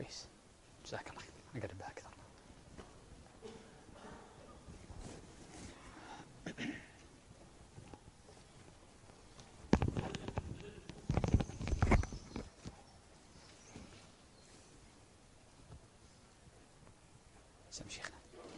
كويس، جزاك الله خير. أقربها أكثر. سم شيخنا.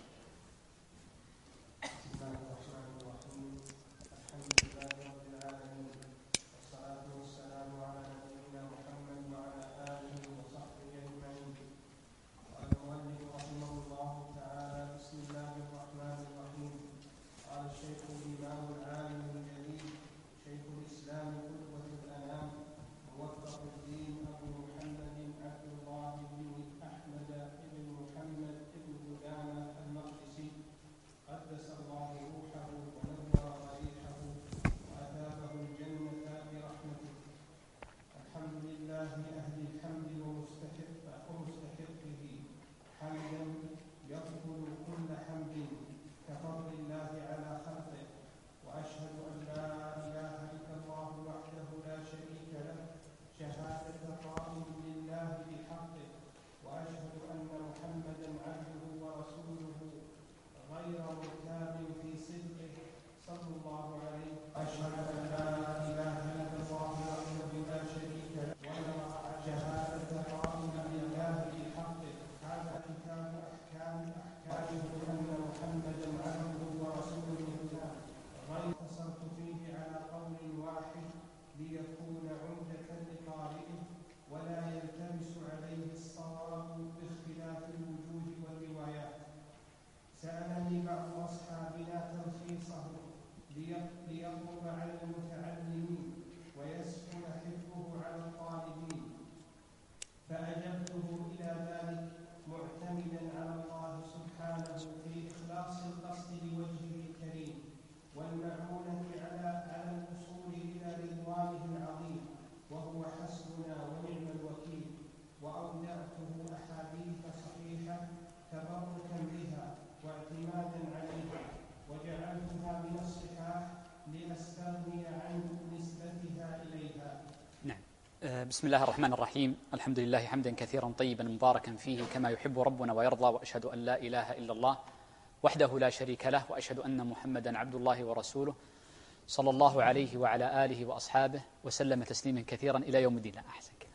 بسم الله الرحمن الرحيم. الحمد لله حمدا كثيرا طيبا مباركا فيه كما يحب ربنا ويرضى، وأشهد أن لا إله إلا الله وحده لا شريك له، وأشهد أن محمدا عبد الله ورسوله صلى الله عليه وعلى آله وأصحابه وسلم تسليما كثيرا إلى يوم الدين. أحسن كده.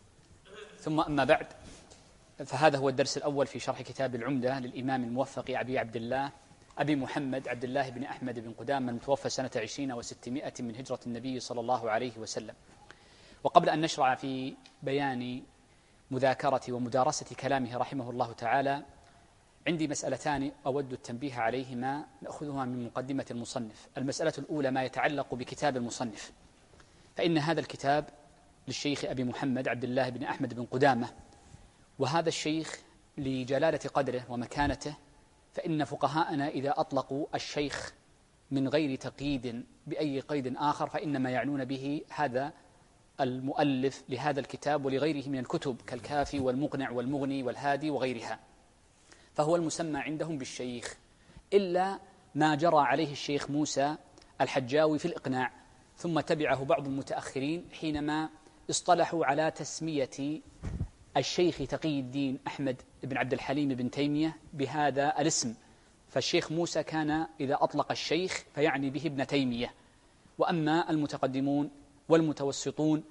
ثم أما بعد، فهذا هو الدرس الأول في شرح كتاب العمدة للإمام الموفق أبي محمد عبد الله بن أحمد بن قدامة المتوفى سنة 20 و600 من هجرة النبي صلى الله عليه وسلم. وقبل أن نشرع في بيان مذاكرة ومدارسة كلامه رحمه الله تعالى، عندي مسألتان أود التنبيه عليهما نأخذهما من مقدمة المصنف. المسألة الأولى ما يتعلق بكتاب المصنف، فإن هذا الكتاب للشيخ أبي محمد عبد الله بن أحمد بن قدامة، وهذا الشيخ لجلالة قدره ومكانته، فإن فقهاءنا إذا أطلقوا الشيخ من غير تقييد بأي قيد آخر فإنما يعنون به هذا المؤلف لهذا الكتاب ولغيره من الكتب كالكافي والمقنع والمغني والهادي وغيرها، فهو المسمى عندهم بالشيخ، إلا ما جرى عليه الشيخ موسى الحجاوي في الإقناع، ثم تبعه بعض المتأخرين حينما اصطلحوا على تسمية الشيخ تقي الدين أحمد بن عبد الحليم بن تيمية بهذا الاسم. فالشيخ موسى كان إذا أطلق الشيخ فيعني به ابن تيمية، وأما المتقدمون والمتوسطون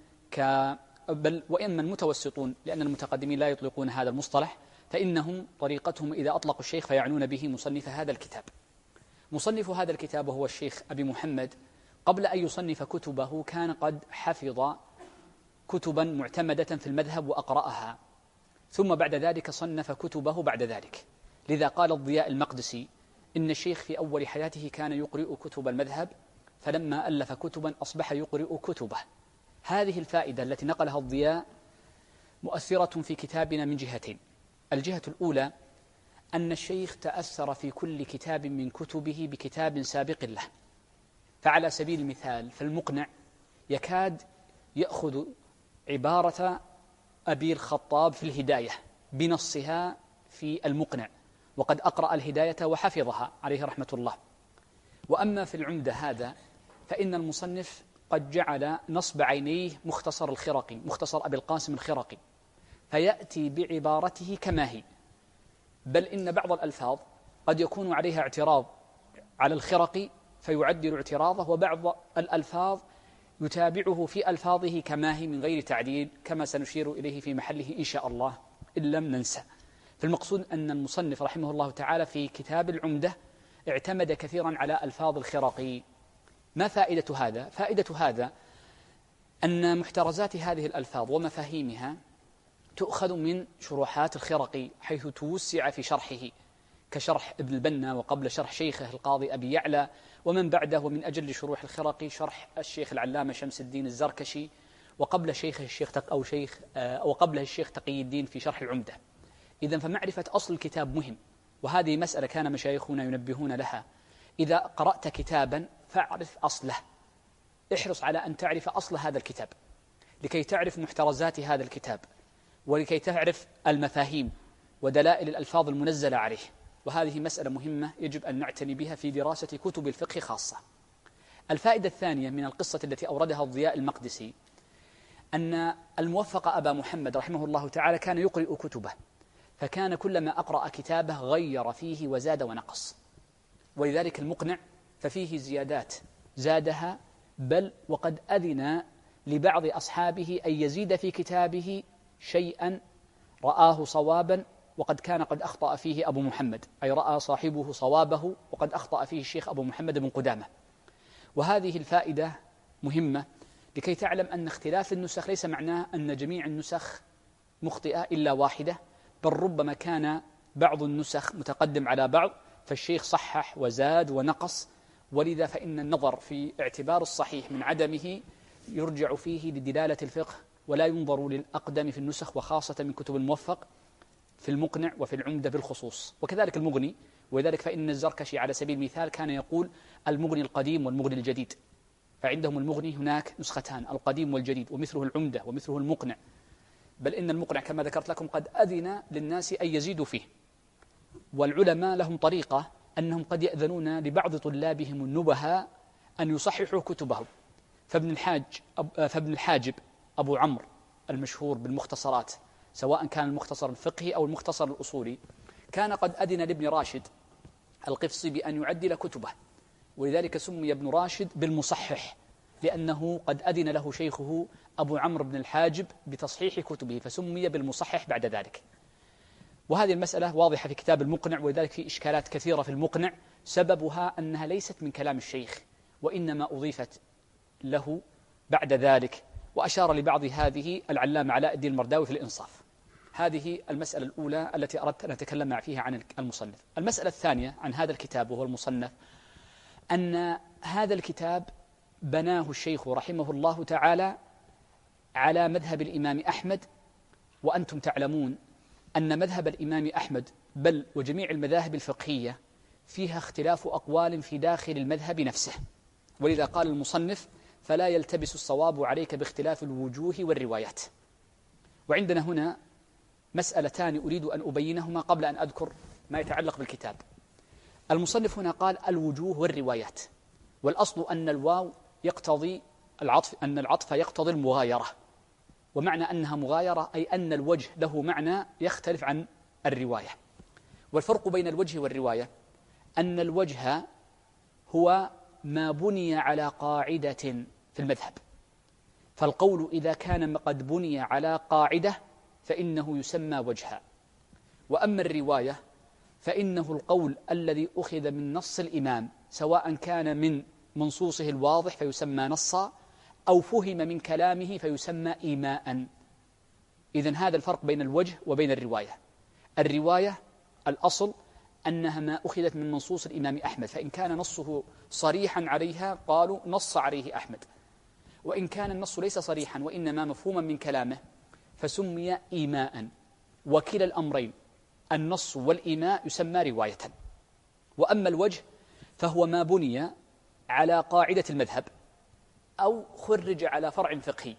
وإما المتوسطون لأن المتقدمين لا يطلقون هذا المصطلح، فإنهم طريقتهم إذا أطلقوا الشيخ فيعنون به مصنف هذا الكتاب. مصنف هذا الكتاب هو الشيخ أبي محمد. قبل أن يصنف كتبه كان قد حفظ كتبا معتمدة في المذهب وأقرأها، ثم بعد ذلك صنف كتبه بعد ذلك. لذا قال الضياء المقدسي إن الشيخ في أول حياته كان يقرئ كتب المذهب، فلما ألف كتبا أصبح يقرئ كتبه. هذه الفائدة التي نقلها الضياء مؤثرة في كتابنا من جهتين. الجهة الأولى أن الشيخ تأثر في كل كتاب من كتبه بكتاب سابق له، فعلى سبيل المثال فالمقنع يكاد يأخذ عبارة أبي الخطاب في الهداية بنصها في المقنع، وقد أقرأ الهداية وحفظها عليه رحمة الله. وأما في العمدة هذا فإن المصنف قد جعل نصب عينيه مختصر الخرقي، مختصر أبي القاسم الخرقي، فيأتي بعبارته كما هي، بل إن بعض الألفاظ قد يكون عليها اعتراض على الخرقي فيعدل اعتراضه، وبعض الألفاظ يتابعه في ألفاظه كما هي من غير تعديل، كما سنشير إليه في محله إن شاء الله إن لم ننسى. فالمقصود أن المصنف رحمه الله تعالى في كتاب العمدة اعتمد كثيرا على ألفاظ الخرقي. ما فائدة هذا؟ فائدة هذا أن محترزات هذه الألفاظ ومفاهيمها تؤخذ من شروحات الخرقي، حيث توسع في شرحه كشرح ابن البنا، وقبل شرح شيخه القاضي أبي يعلى، ومن بعده ومن أجل شروح الخرقي شرح الشيخ العلامة شمس الدين الزركشي، وقبل شيخه وقبله الشيخ تقي الدين في شرح العمدة. إذن فمعرفة أصل الكتاب مهم، وهذه مسألة كان مشايخنا ينبهون لها. إذا قرأت كتابا فاعرف أصله، احرص على أن تعرف أصل هذا الكتاب لكي تعرف محترزات هذا الكتاب، ولكي تعرف المفاهيم ودلائل الألفاظ المنزلة عليه. وهذه مسألة مهمة يجب أن نعتني بها في دراسة كتب الفقه خاصة. الفائدة الثانية من القصة التي أوردها الضياء المقدسي أن الموفق أبا محمد رحمه الله تعالى كان يقرئ كتبه، فكان كلما أقرأ كتابه غير فيه وزاد ونقص، ولذلك المقنع ففيه زيادات زادها، بل وقد أذن لبعض أصحابه أن يزيد في كتابه شيئا رآه صوابا وقد كان قد أخطأ فيه أبو محمد، أي رأى صاحبه صوابه وقد أخطأ فيه الشيخ أبو محمد بن قدامة. وهذه الفائدة مهمة لكي تعلم أن اختلاف النسخ ليس معناه أن جميع النسخ مخطئة إلا واحدة، بل ربما كان بعض النسخ متقدم على بعض، فالشيخ صحح وزاد ونقص. ولذا فإن النظر في اعتبار الصحيح من عدمه يرجع فيه لدلالة الفقه، ولا ينظر للأقدم في النسخ، وخاصة من كتب الموفق في المقنع وفي العمدة بالخصوص، وكذلك المغني. وذلك فإن الزركشي على سبيل المثال كان يقول المغني القديم والمغني الجديد، فعندهم المغني هناك نسختان، القديم والجديد، ومثله العمدة ومثله المقنع، بل إن المقنع كما ذكرت لكم قد أذن للناس أن يزيدوا فيه. والعلماء لهم طريقة أنهم قد يأذنون لبعض طلابهم النبهاء أن يصححوا كتبهم. فابن الحاجب أبو عمرو المشهور بالمختصرات، سواء كان المختصر الفقهي أو المختصر الأصولي، كان قد أذن لابن راشد القفصي بأن يعدل كتبه، ولذلك سمي ابن راشد بالمصحح، لأنه قد أذن له شيخه أبو عمرو بن الحاجب بتصحيح كتبه، فسمي بالمصحح بعد ذلك. وهذه المسألة واضحة في كتاب المقنع، ولذلك في إشكالات كثيرة في المقنع سببها أنها ليست من كلام الشيخ، وإنما أضيفت له بعد ذلك، وأشار لبعض هذه العلامة علاء الدين المرداوي في الإنصاف. هذه المسألة الأولى التي أردت أن أتكلم فيها عن المصنف. المسألة الثانية عن هذا الكتاب وهو المصنف، أن هذا الكتاب بناه الشيخ رحمه الله تعالى على مذهب الإمام أحمد، وأنتم تعلمون أن مذهب الإمام أحمد بل وجميع المذاهب الفقهية فيها اختلاف أقوال في داخل المذهب نفسه، ولذا قال المصنف فلا يلتبس الصواب عليك باختلاف الوجوه والروايات. وعندنا هنا مسألتان أريد أن أبينهما قبل أن أذكر ما يتعلق بالكتاب. المصنف هنا قال الوجوه والروايات، والأصل أن الواو يقتضي العطف، أن العطف يقتضي المغايرة، ومعنى أنها مغايرة أي أن الوجه له معنى يختلف عن الرواية. والفرق بين الوجه والرواية أن الوجه هو ما بني على قاعدة في المذهب، فالقول إذا كان قد بني على قاعدة فإنه يسمى وجها. وأما الرواية فإنه القول الذي أخذ من نص الإمام، سواء كان من منصوصه الواضح فيسمى نصا، أو فهم من كلامه فيسمى إيماء. إذن هذا الفرق بين الوجه وبين الرواية. الرواية الأصل أنها ما أخذت من منصوص الإمام أحمد، فإن كان نصه صريحا عليها قالوا نص عليه أحمد، وإن كان النص ليس صريحا وإنما مفهوما من كلامه فسمي إيماء. وكلا الأمرين النص والإيماء يسمى رواية. وأما الوجه فهو ما بني على قاعدة المذهب أو خرج على فرع فقهي.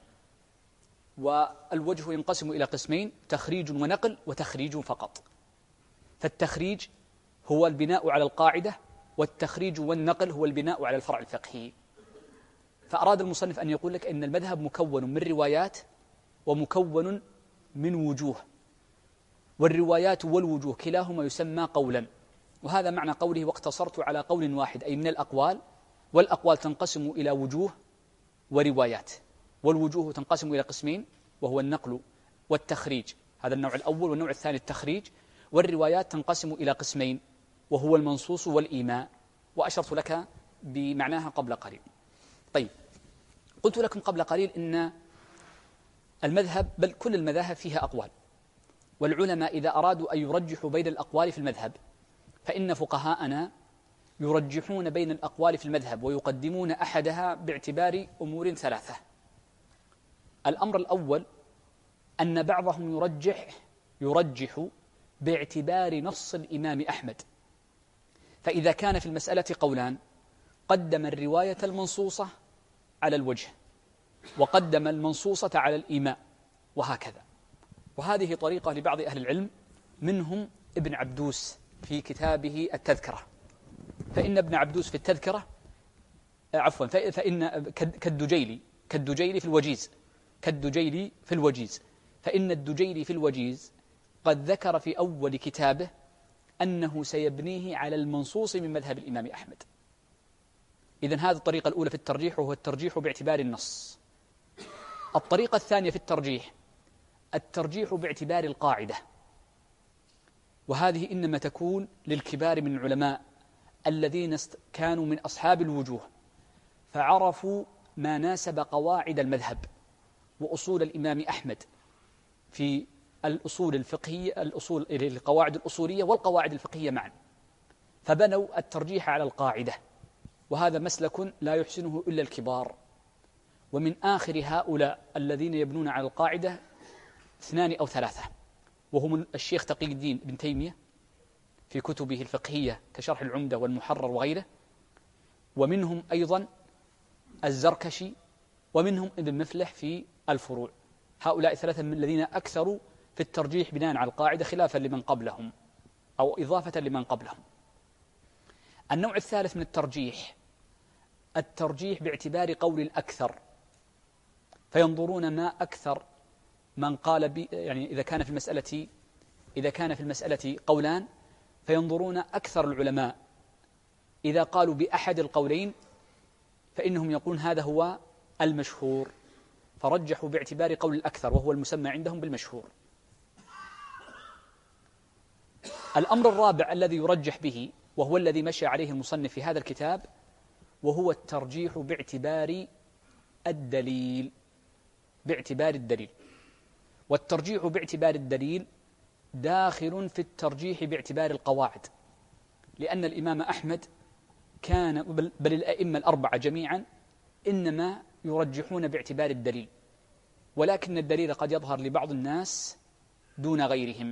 والوجه ينقسم إلى قسمين: تخريج ونقل وتخريج فقط. فالتخريج هو البناء على القاعدة، والتخريج والنقل هو البناء على الفرع الفقهي. فأراد المصنف أن يقول لك أن المذهب مكون من روايات ومكون من وجوه، والروايات والوجوه كلاهما يسمى قولا. وهذا معنى قوله واقتصرت على قول واحد، أي من الأقوال. والأقوال تنقسم إلى وجوه وروايات، والوجوه تنقسم إلى قسمين، وهو النقل والتخريج، هذا النوع الأول، والنوع الثاني التخريج. والروايات تنقسم إلى قسمين، وهو المنصوص والإيماء، وأشرت لك بمعناها قبل قليل. طيب، قلت لكم قبل قليل إن المذهب، بل كل المذاهب فيها أقوال، والعلماء إذا أرادوا أن يرجحوا بين الأقوال في المذهب فإن فقهاءنا يرجحون بين الأقوال في المذهب ويقدمون أحدها باعتبار أمور ثلاثة. الأمر الأول أن بعضهم يرجح باعتبار نص الإمام أحمد، فإذا كان في المسألة قولان قدم الرواية المنصوصة على الوجه، وقدم المنصوصة على الإيماء، وهكذا. وهذه طريقة لبعض أهل العلم، منهم ابن عبدوس في كتابه التذكرة. فإن ابن عبدوس في التذكرة فإن كالدجيلي في الوجيز فإن الدجيلي في الوجيز قد ذكر في أول كتابه أنه سيبنيه على المنصوص من مذهب الإمام أحمد. إذن هذه الطريقة الأولى في الترجيح، وهو الترجيح باعتبار النص. الطريقة الثانية في الترجيح باعتبار القاعدة، وهذه إنما تكون للكبار من العلماء الذين كانوا من أصحاب الوجوه، فعرفوا ما ناسب قواعد المذهب وأصول الإمام أحمد في الأصول الفقهية، القواعد الأصولية والقواعد الفقهية معا، فبنوا الترجيح على القاعدة. وهذا مسلك لا يحسنه إلا الكبار. ومن آخر هؤلاء الذين يبنون على القاعدة 2 أو 3، وهم الشيخ تقي الدين ابن تيمية في كتبه الفقهية كشرح العمدة والمحرر وغيره، ومنهم أيضا الزركشي، ومنهم ابن مفلح في الفروع. هؤلاء 3 من الذين أكثروا في الترجيح بناء على القاعدة، خلافا لمن قبلهم أو إضافة لمن قبلهم. النوع الثالث من الترجيح باعتبار قول الأكثر، فينظرون ما أكثر من قال يعني إذا كان في المسألة قولان، فينظرون أكثر العلماء إذا قالوا بأحد القولين فإنهم يقولون هذا هو المشهور، فرجحوا باعتبار قول الأكثر، وهو المسمى عندهم بالمشهور. الأمر الرابع الذي يرجح به، وهو الذي مشى عليه المصنف في هذا الكتاب، وهو الترجيح باعتبار الدليل. والترجيح باعتبار الدليل داخل في الترجيح باعتبار القواعد، لأن الإمام أحمد كان، بل الأئمة الأربعة جميعا، إنما يرجحون باعتبار الدليل، ولكن الدليل قد يظهر لبعض الناس دون غيرهم.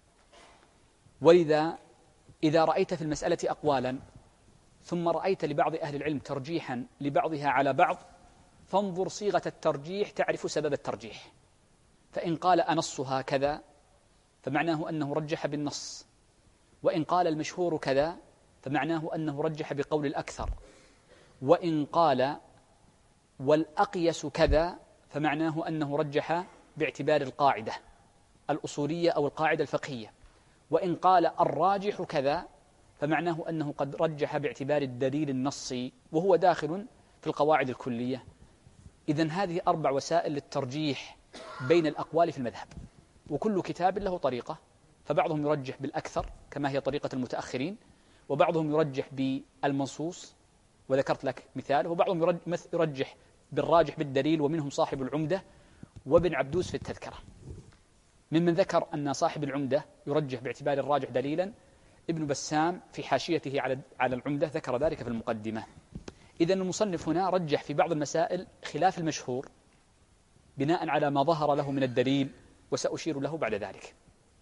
ولذا إذا رأيت في المسألة أقوالا ثم رأيت لبعض أهل العلم ترجيحا لبعضها على بعض، فانظر صيغة الترجيح تعرف سبب الترجيح. فإن قال أنصها كذا فمعناه أنه رجح بالنص، وإن قال المشهور كذا فمعناه أنه رجح بقول الأكثر، وإن قال والأقيس كذا فمعناه أنه رجح باعتبار القاعدة الأصولية أو القاعدة الفقهية، وإن قال الراجح كذا فمعناه أنه قد رجح باعتبار الدليل النصي، وهو داخل في القواعد الكلية. إذن هذه 4 وسائل للترجيح بين الأقوال في المذهب، وكل كتاب له طريقة، فبعضهم يرجح بالأكثر كما هي طريقة المتأخرين، وبعضهم يرجح بالمنصوص وذكرت لك مثال، وبعضهم يرجح بالراجح بالدليل، ومنهم صاحب العمدة وابن عبدوس في التذكرة. ممن ذكر أن صاحب العمدة يرجح باعتبار الراجح دليلا ابن بسام في حاشيته على العمدة ذكر ذلك في المقدمة. إذن المصنف هنا رجح في بعض المسائل خلاف المشهور بناء على ما ظهر له من الدليل، وسأشير له بعد ذلك.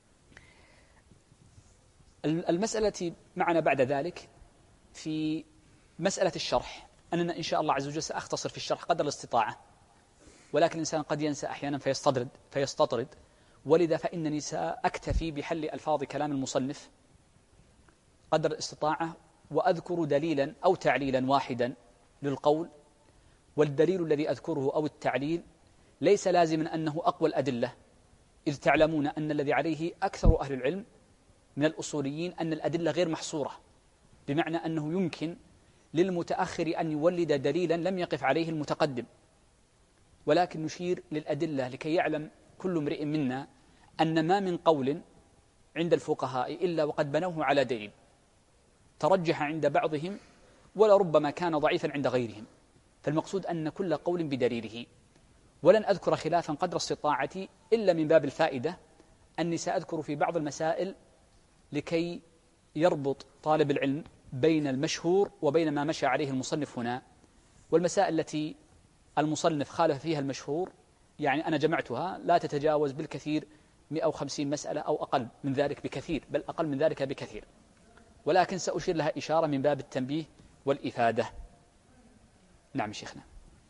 المسألة معنا بعد ذلك في مسألة الشرح، أننا إن شاء الله عز وجل سأختصر في الشرح قدر الاستطاعة، ولكن الإنسان قد ينسى أحيانا فيستطرد، ولذا فإنني سأكتفي بحل ألفاظ كلام المصنف قدر الاستطاعة، وأذكر دليلا أو تعليلا واحدا للقول، والدليل الذي أذكره أو التعليل ليس لازما أنه أقوى الأدلة، إذ تعلمون أن الذي عليه أكثر أهل العلم من الأصوليين أن الأدلة غير محصورة، بمعنى أنه يمكن للمتأخر أن يولد دليلا لم يقف عليه المتقدم، ولكن نشير للأدلة لكي يعلم كل امرئ منا أن ما من قول عند الفقهاء إلا وقد بنوه على دليل ترجح عند بعضهم ولربما كان ضعيفا عند غيرهم، فالمقصود أن كل قول بدليله. ولن أذكر خلافا قدر استطاعتي إلا من باب الفائدة أني سأذكر في بعض المسائل لكي يربط طالب العلم بين المشهور وبين ما مشى عليه المصنف هنا. والمسائل التي المصنف خالف فيها المشهور يعني أنا جمعتها لا تتجاوز بالكثير 150 مسألة أو أقل من ذلك بكثير، بل أقل من ذلك بكثير، ولكن سأشير لها إشارة من باب التنبيه والإفادة. نعم شيخنا.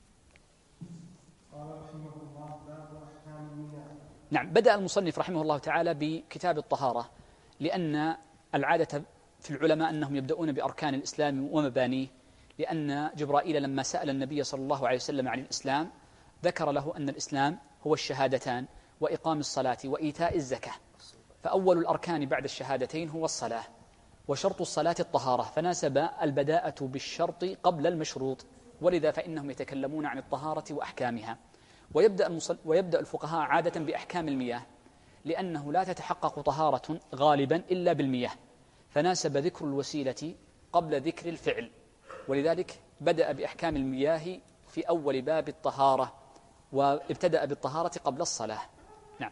نعم، بدأ المصنف رحمه الله تعالى بكتاب الطهارة، لأن العادة في العلماء أنهم يبدأون بأركان الإسلام ومبانيه، لأن جبرائيل لما سأل النبي صلى الله عليه وسلم عن الإسلام ذكر له أن الإسلام هو الشهادتان وإقام الصلاة وإيتاء الزكاة، فأول الأركان بعد الشهادتين هو الصلاة، وشرط الصلاة الطهارة، فناسب البداءة بالشرط قبل المشروط، ولذا فإنهم يتكلمون عن الطهارة وأحكامها. ويبدأ الفقهاء عادة بأحكام المياه، لأنه لا تتحقق طهارة غالبا إلا بالمياه، فناسب ذكر الوسيلة قبل ذكر الفعل، ولذلك بدأ بأحكام المياه في أول باب الطهارة، وابتدأ بالطهارة قبل الصلاة. نعم.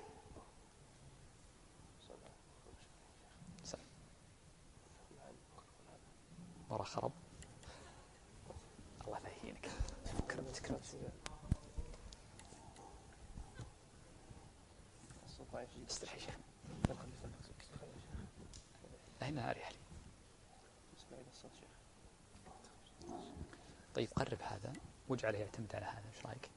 ورا خرب الله لا يهينك. كرمت استرحي شيخ. هنا أريح لي. طيب قرب هذا واجعله يعتمد على هذا، ايش رايك؟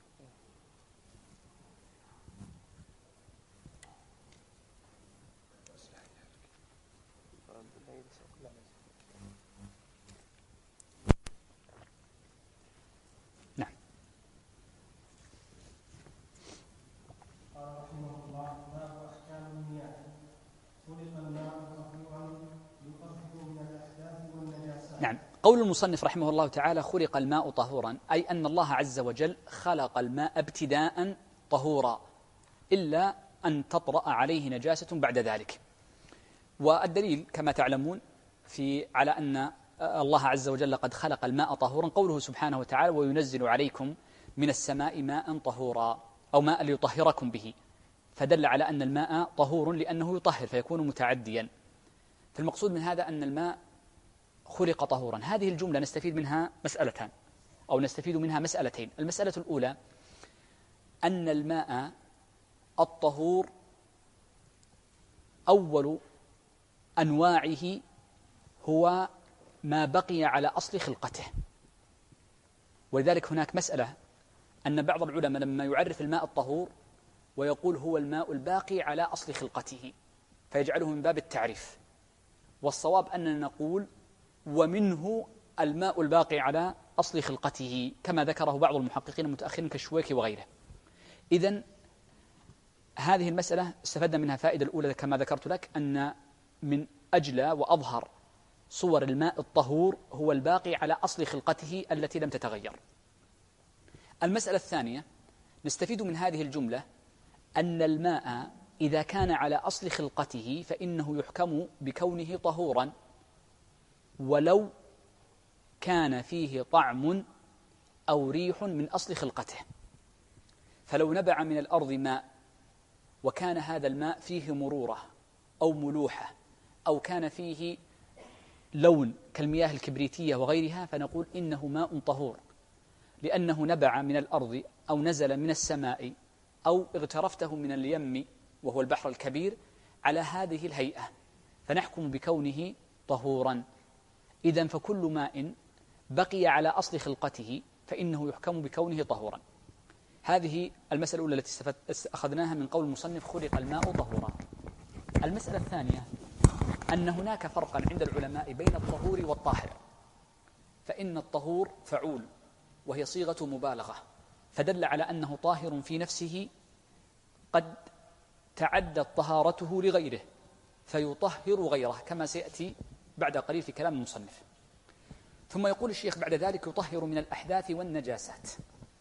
نعم. قال رحمه الله: باب احكام المياه. خلق الماء طهورا يطهر من الاحداث والنجاسات. نعم، قول المصنف رحمه الله تعالى خلق الماء طهورا، أي أن الله عز وجل خلق الماء ابتداء طهورا إلا أن تطرأ عليه نجاسة بعد ذلك. والدليل كما تعلمون على أن الله عز وجل قد خلق الماء طهورا قوله سبحانه وتعالى: وينزل عليكم من السماء ماء طهورا، أو ماء ليطهركم به، فدل على أن الماء طهور لأنه يطهر فيكون متعديا. فالمقصود من هذا أن الماء خلق طهورا. هذه الجملة نستفيد منها مسألتان، أو نستفيد منها مسألتين. المسألة الأولى أن الماء الطهور أول أنواعه هو ما بقي على أصل خلقته، ولذلك هناك مسألة أن بعض العلماء لما يعرف الماء الطهور ويقول هو الماء الباقي على أصل خلقته فيجعله من باب التعريف، والصواب أننا نقول ومنه الماء الباقي على أصل خلقته، كما ذكره بعض المحققين المتأخرين كالشويكي وغيره. إذن هذه المسألة استفدنا منها فائدة الأولى كما ذكرت لك، أن من أجل وأظهر صور الماء الطهور هو الباقي على أصل خلقته التي لم تتغير. المسألة الثانية نستفيد من هذه الجملة أن الماء إذا كان على أصل خلقته فإنه يحكم بكونه طهورا ولو كان فيه طعم أو ريح من أصل خلقته. فلو نبع من الأرض ماء وكان هذا الماء فيه مرورة أو ملوحة أو كان فيه لون كالمياه الكبريتية وغيرها، فنقول إنه ماء طهور لأنه نبع من الأرض أو نزل من السماء أو اغترفته من اليم وهو البحر الكبير على هذه الهيئة، فنحكم بكونه طهورا. إذن فكل ماء بقي على أصل خلقته فإنه يحكم بكونه طهورا. هذه المسألة الأولى التي أخذناها من قول المصنف خلق الماء طهورا. المسألة الثانية أن هناك فرقا عند العلماء بين الطهور والطاهر، فإن الطهور فعول وهي صيغة مبالغة، فدل على أنه طاهر في نفسه قد تعدت طهارته لغيره فيطهر غيره، كما سيأتي بعد قليل في كلام المصنف. ثم يقول الشيخ بعد ذلك: يطهر من الأحداث والنجاسات.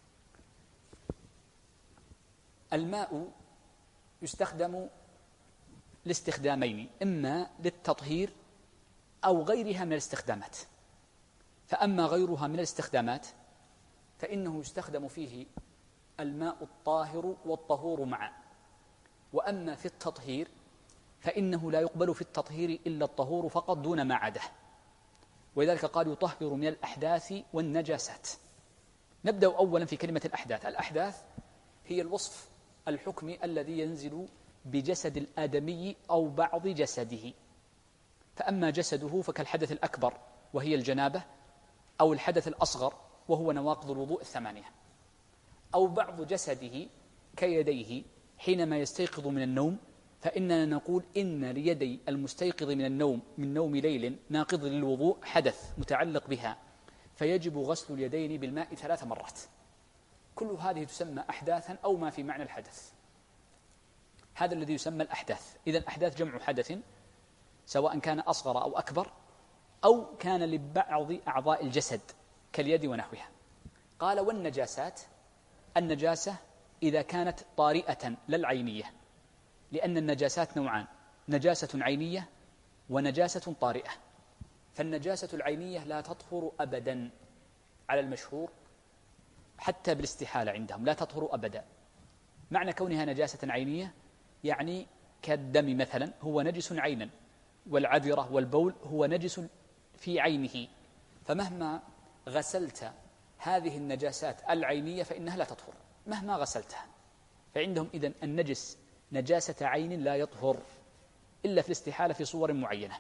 الماء يستخدم لاستخدامين: إما للتطهير أو غيرها من الاستخدامات. فأما غيرها من الاستخدامات فإنه يستخدم فيه الماء الطاهر والطهور معا. وأما في التطهير فإنه لا يقبل في التطهير إلا الطهور فقط دون ما عده، ولذلك قال يطهر من الأحداث والنجاسات. نبدأ أولا في كلمة الأحداث. الأحداث هي الوصف الحكمي الذي ينزل بجسد الآدمي أو بعض جسده. فأما جسده فكالحدث الأكبر وهي الجنابة، أو الحدث الأصغر وهو نواقض الوضوء 8، أو بعض جسده كيديه حينما يستيقظ من النوم، فإننا نقول إن ليدي المستيقظ من النوم من نوم ليل ناقض للوضوء حدث متعلق بها، فيجب غسل اليدين بالماء 3 مرات. كل هذه تسمى أحداثا أو ما في معنى الحدث. هذا الذي يسمى الأحداث. إذن أحداث جمع حدث، سواء كان أصغر أو أكبر، أو كان لبعض أعضاء الجسد كاليد ونحوها. قال: والنجاسات، النجاسة إذا كانت طارئة لا العينية، لأن النجاسات نوعان: نجاسة عينية ونجاسة طارئة. فالنجاسة العينية لا تطهر أبدا على المشهور، حتى بالاستحالة عندهم لا تطهر أبدا. معنى كونها نجاسة عينية يعني كالدم مثلا هو نجس عينا، والعذرة والبول هو نجس في عينه، فمهما غسلت هذه النجاسات العينية فإنها لا تطهر مهما غسلتها. فعندهم إذن النجس نجاسة عين لا يطهر إلا في الاستحالة في صور معينة.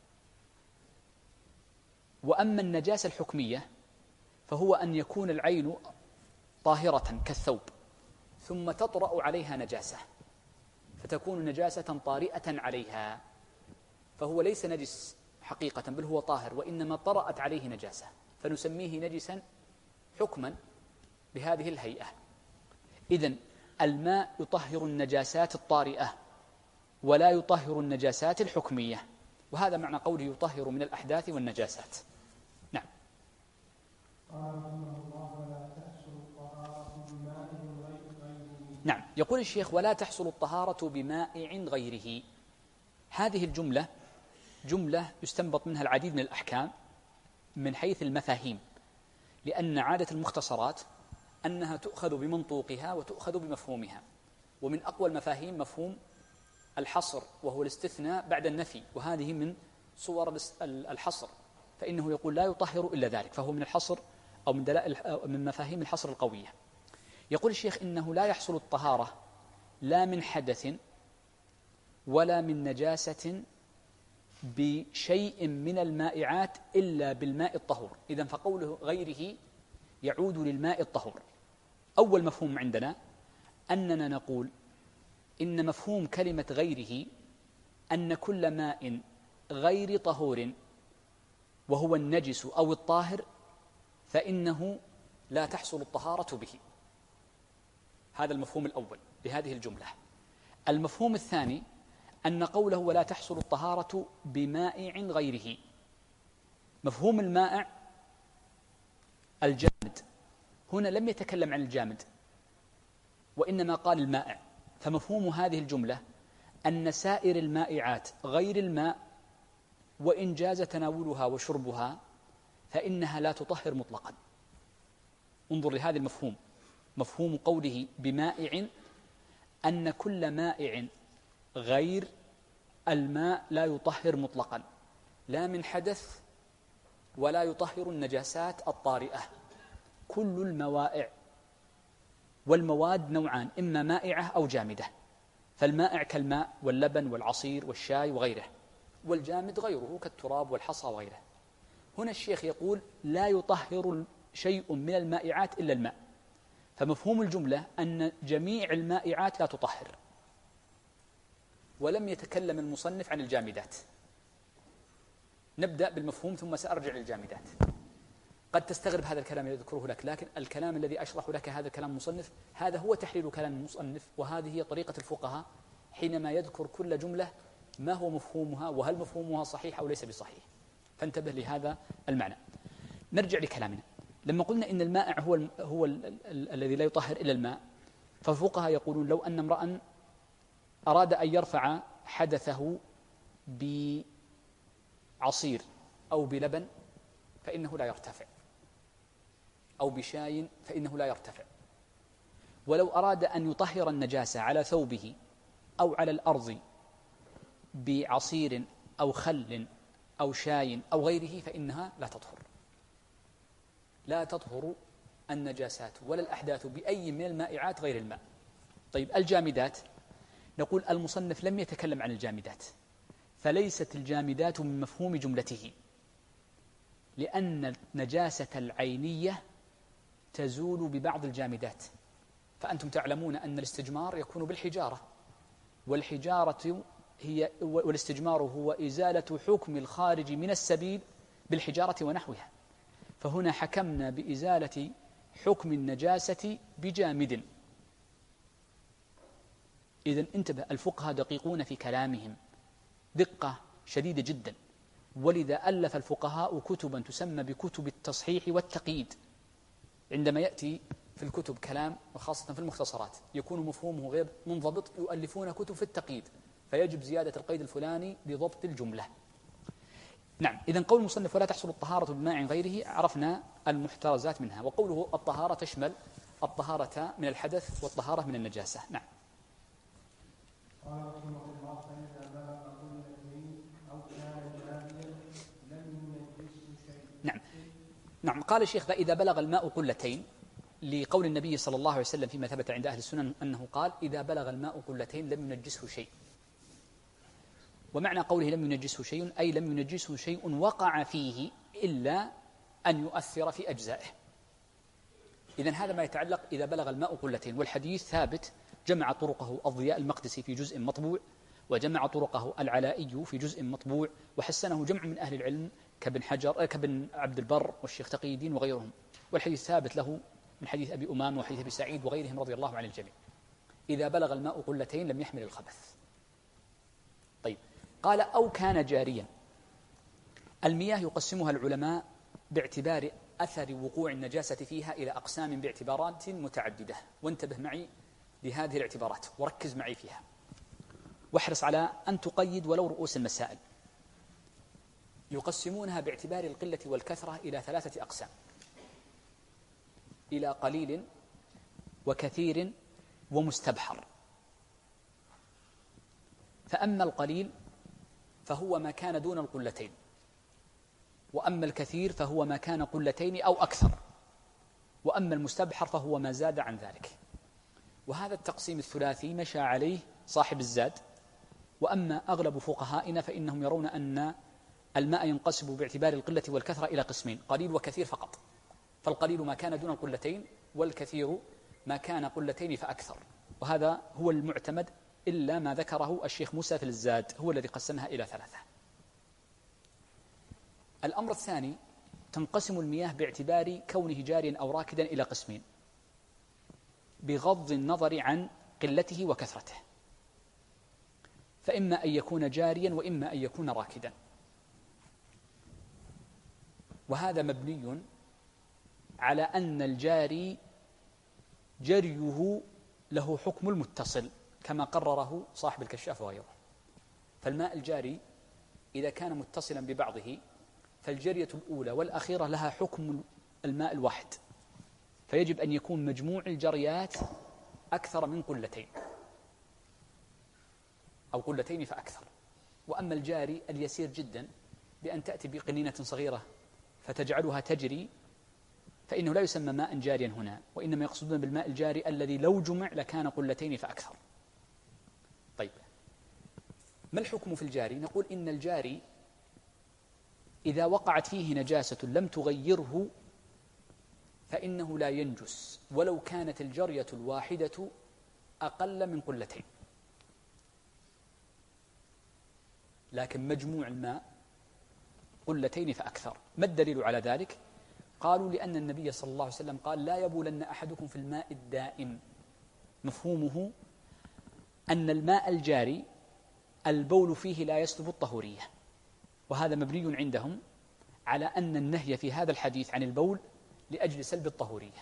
وأما النجاسة الحكمية فهو أن يكون العين طاهرة كالثوب ثم تطرأ عليها نجاسة فتكون نجاسة طارئة عليها، فهو ليس نجس حقيقة بل هو طاهر، وإنما طرأت عليه نجاسة، فنسميه نجسا حكما بهذه الهيئة. إذن الماء يطهر النجاسات الطارئة ولا يطهر النجاسات الحكمية، وهذا معنى قوله يطهر من الأحداث والنجاسات. نعم. نعم، يقول الشيخ: ولا تحصل الطهارة بمائع غيره. هذه الجملة جملة يستنبط منها العديد من الأحكام من حيث المفاهيم، لأن عادة المختصرات أنها تؤخذ بمنطوقها وتؤخذ بمفهومها. ومن أقوى المفاهيم مفهوم الحصر، وهو الاستثناء بعد النفي، وهذه من صور الحصر، فإنه يقول لا يطهر إلا ذلك، فهو من الحصر أو من دلائل من مفاهيم الحصر القوية. يقول الشيخ: إنه لا يحصل الطهارة لا من حدث ولا من نجاسة بشيء من المائعات إلا بالماء الطهور. إذن فقوله غيره يعود للماء الطهور. أول مفهوم عندنا أننا نقول إن مفهوم كلمة غيره أن كل ماء غير طهور وهو النجس أو الطاهر فإنه لا تحصل الطهارة به. هذا المفهوم الأول لهذه الجملة. المفهوم الثاني أن قوله ولا تحصل الطهارة بمائع غيره، مفهوم المائع الجامد، هنا لم يتكلم عن الجامد وإنما قال المائع، فمفهوم هذه الجملة أن سائر المائعات غير الماء وإن جاز تناولها وشربها فإنها لا تطهر مطلقا. انظر لهذا المفهوم، مفهوم قوله بمائع أن كل مائع غير الماء لا يطهر مطلقا، لا من حدث ولا يطهر النجاسات الطارئة. كل الموائع، والمواد نوعان: إما مائعة أو جامدة، فالمائع كالماء واللبن والعصير والشاي وغيره، والجامد غيره كالتراب والحصى وغيره. هنا الشيخ يقول لا يطهر شيء من المائعات إلا الماء، فمفهوم الجملة أن جميع المائعات لا تطهر، ولم يتكلم المصنف عن الجامدات. نبدأ بالمفهوم ثم سأرجع للجامدات. قد تستغرب هذا الكلام الذي أذكره لك، لكن الكلام الذي أشرح لك هذا الكلام المصنف هذا هو تحليل كلام المصنف، وهذه هي طريقة الفقهاء حينما يذكر كل جملة ما هو مفهومها وهل مفهومها صحيح أو ليس بصحيح. فانتبه لهذا المعنى. نرجع لكلامنا. لما قلنا إن المائع هو الذي لا يطهر إلا الماء، فالفقهاء يقولون لو أن امرأ أراد أن يرفع حدثه بعصير أو بلبن فإنه لا يرتفع، أو بشاي فإنه لا يرتفع. ولو أراد أن يطهر النجاسة على ثوبه أو على الأرض بعصير أو خل أو شاي أو غيره فإنها لا تطهر. لا تطهر النجاسات ولا الأحداث بأي من المائعات غير الماء. طيب الجامدات، نقول المصنف لم يتكلم عن الجامدات، فليست الجامدات من مفهوم جملته، لأن النجاسة العينية تزول ببعض الجامدات. فأنتم تعلمون أن الاستجمار يكون بالحجارة، والاستجمار هو إزالة حكم الخارج من السبيل بالحجارة ونحوها. فهنا حكمنا بإزالة حكم النجاسة بجامد. إذن انتبه، الفقهاء دقيقون في كلامهم دقة شديدة جدا، ولذا ألف الفقهاء كتبا تسمى بكتب التصحيح والتقييد. عندما يأتي في الكتب كلام، وخاصة في المختصرات، يكون مفهومه غير منضبط، يؤلفون كتب في التقييد، فيجب زيادة القيد الفلاني لضبط الجملة. نعم، إذن قول المصنف ولا تحصل الطهارة بماء غيره، عرفنا المحترزات منها. وقوله الطهارة تشمل الطهارة من الحدث والطهارة من النجاسة. نعم. قال رحمه الله: فإذا بلغ قلتين أو كان جاريا لم ينجسه شيء. نعم. قال الشيخ: فإذا بلغ الماء قلتين، لقول النبي صلى الله عليه وسلم فيما ثبت عند أهل السنن أنه قال: إذا بلغ الماء قلتين لم ينجسه شيء. ومعنى قوله لم ينجسه شيء أي لم ينجسه شيء وقع فيه إلا أن يؤثر في أجزائه. إذن هذا ما يتعلق إذا بلغ الماء قلتين. والحديث ثابت، جمع طرقه الضياء المقدسي في جزء مطبوع، وجمع طرقه العلائي في جزء مطبوع، وحسنه جمع من أهل العلم كابن عبد البر والشيخ تقي الدين وغيرهم. والحديث ثابت له من حديث أبي أمام وحديث أبي سعيد وغيرهم رضي الله عن الجميع. إذا بلغ الماء قلتين لم يحمل الخبث. طيب، قال: أو كان جاريا. المياه يقسمها العلماء باعتبار أثر وقوع النجاسة فيها إلى أقسام باعتبارات متعددة. وانتبه معي لهذه الاعتبارات وركز معي فيها، واحرص على أن تقيد ولو رؤوس المسائل. يقسمونها باعتبار القلة والكثرة إلى 3 أقسام: إلى قليل وكثير ومستبحر. فأما القليل فهو ما كان دون القلتين، وأما الكثير فهو ما كان قلتين أو أكثر، وأما المستبحر فهو ما زاد عن ذلك. وهذا التقسيم الثلاثي مشى عليه صاحب الزاد. وأما أغلب فقهائنا فإنهم يرون أن الماء ينقسم باعتبار القلة والكثرة إلى قسمين: قليل وكثير فقط. فالقليل ما كان دون القلتين، والكثير ما كان قلتين فأكثر. وهذا هو المعتمد، إلا ما ذكره الشيخ موسى في الزاد، هو الذي قسمها إلى 3. الأمر الثاني: تنقسم المياه باعتبار كونه جاريا أو راكدا إلى قسمين، بغض النظر عن قلته وكثرته. فإما أن يكون جاريا وإما أن يكون راكدا. وهذا مبني على أن الجاري جريه له حكم المتصل كما قرره صاحب الكشاف وغيره. فالماء الجاري إذا كان متصلا ببعضه فالجرية الأولى والأخيرة لها حكم الماء الواحد، فيجب أن يكون مجموع الجريات أكثر من قلتين أو قلتين فأكثر. وأما الجاري اليسير جدا بأن تأتي بقنينة صغيرة فتجعلها تجري، فإنه لا يسمى ماء جاريا هنا، وإنما يقصدون بالماء الجاري الذي لو جمع لكان قلتين فأكثر. طيب، ما الحكم في الجاري؟ نقول إن الجاري إذا وقعت فيه نجاسة لم تغيره فإنه لا ينجس ولو كانت الجرية الواحدة أقل من قلتين. لكن مجموع الماء قلتين فأكثر. ما الدليل على ذلك؟ قالوا: لأن النبي صلى الله عليه وسلم قال: لا يبولن أحدكم في الماء الدائم. مفهومه أن الماء الجاري البول فيه لا يسلب الطهورية، وهذا مبني عندهم على أن النهي في هذا الحديث عن البول لأجل سلب الطهورية.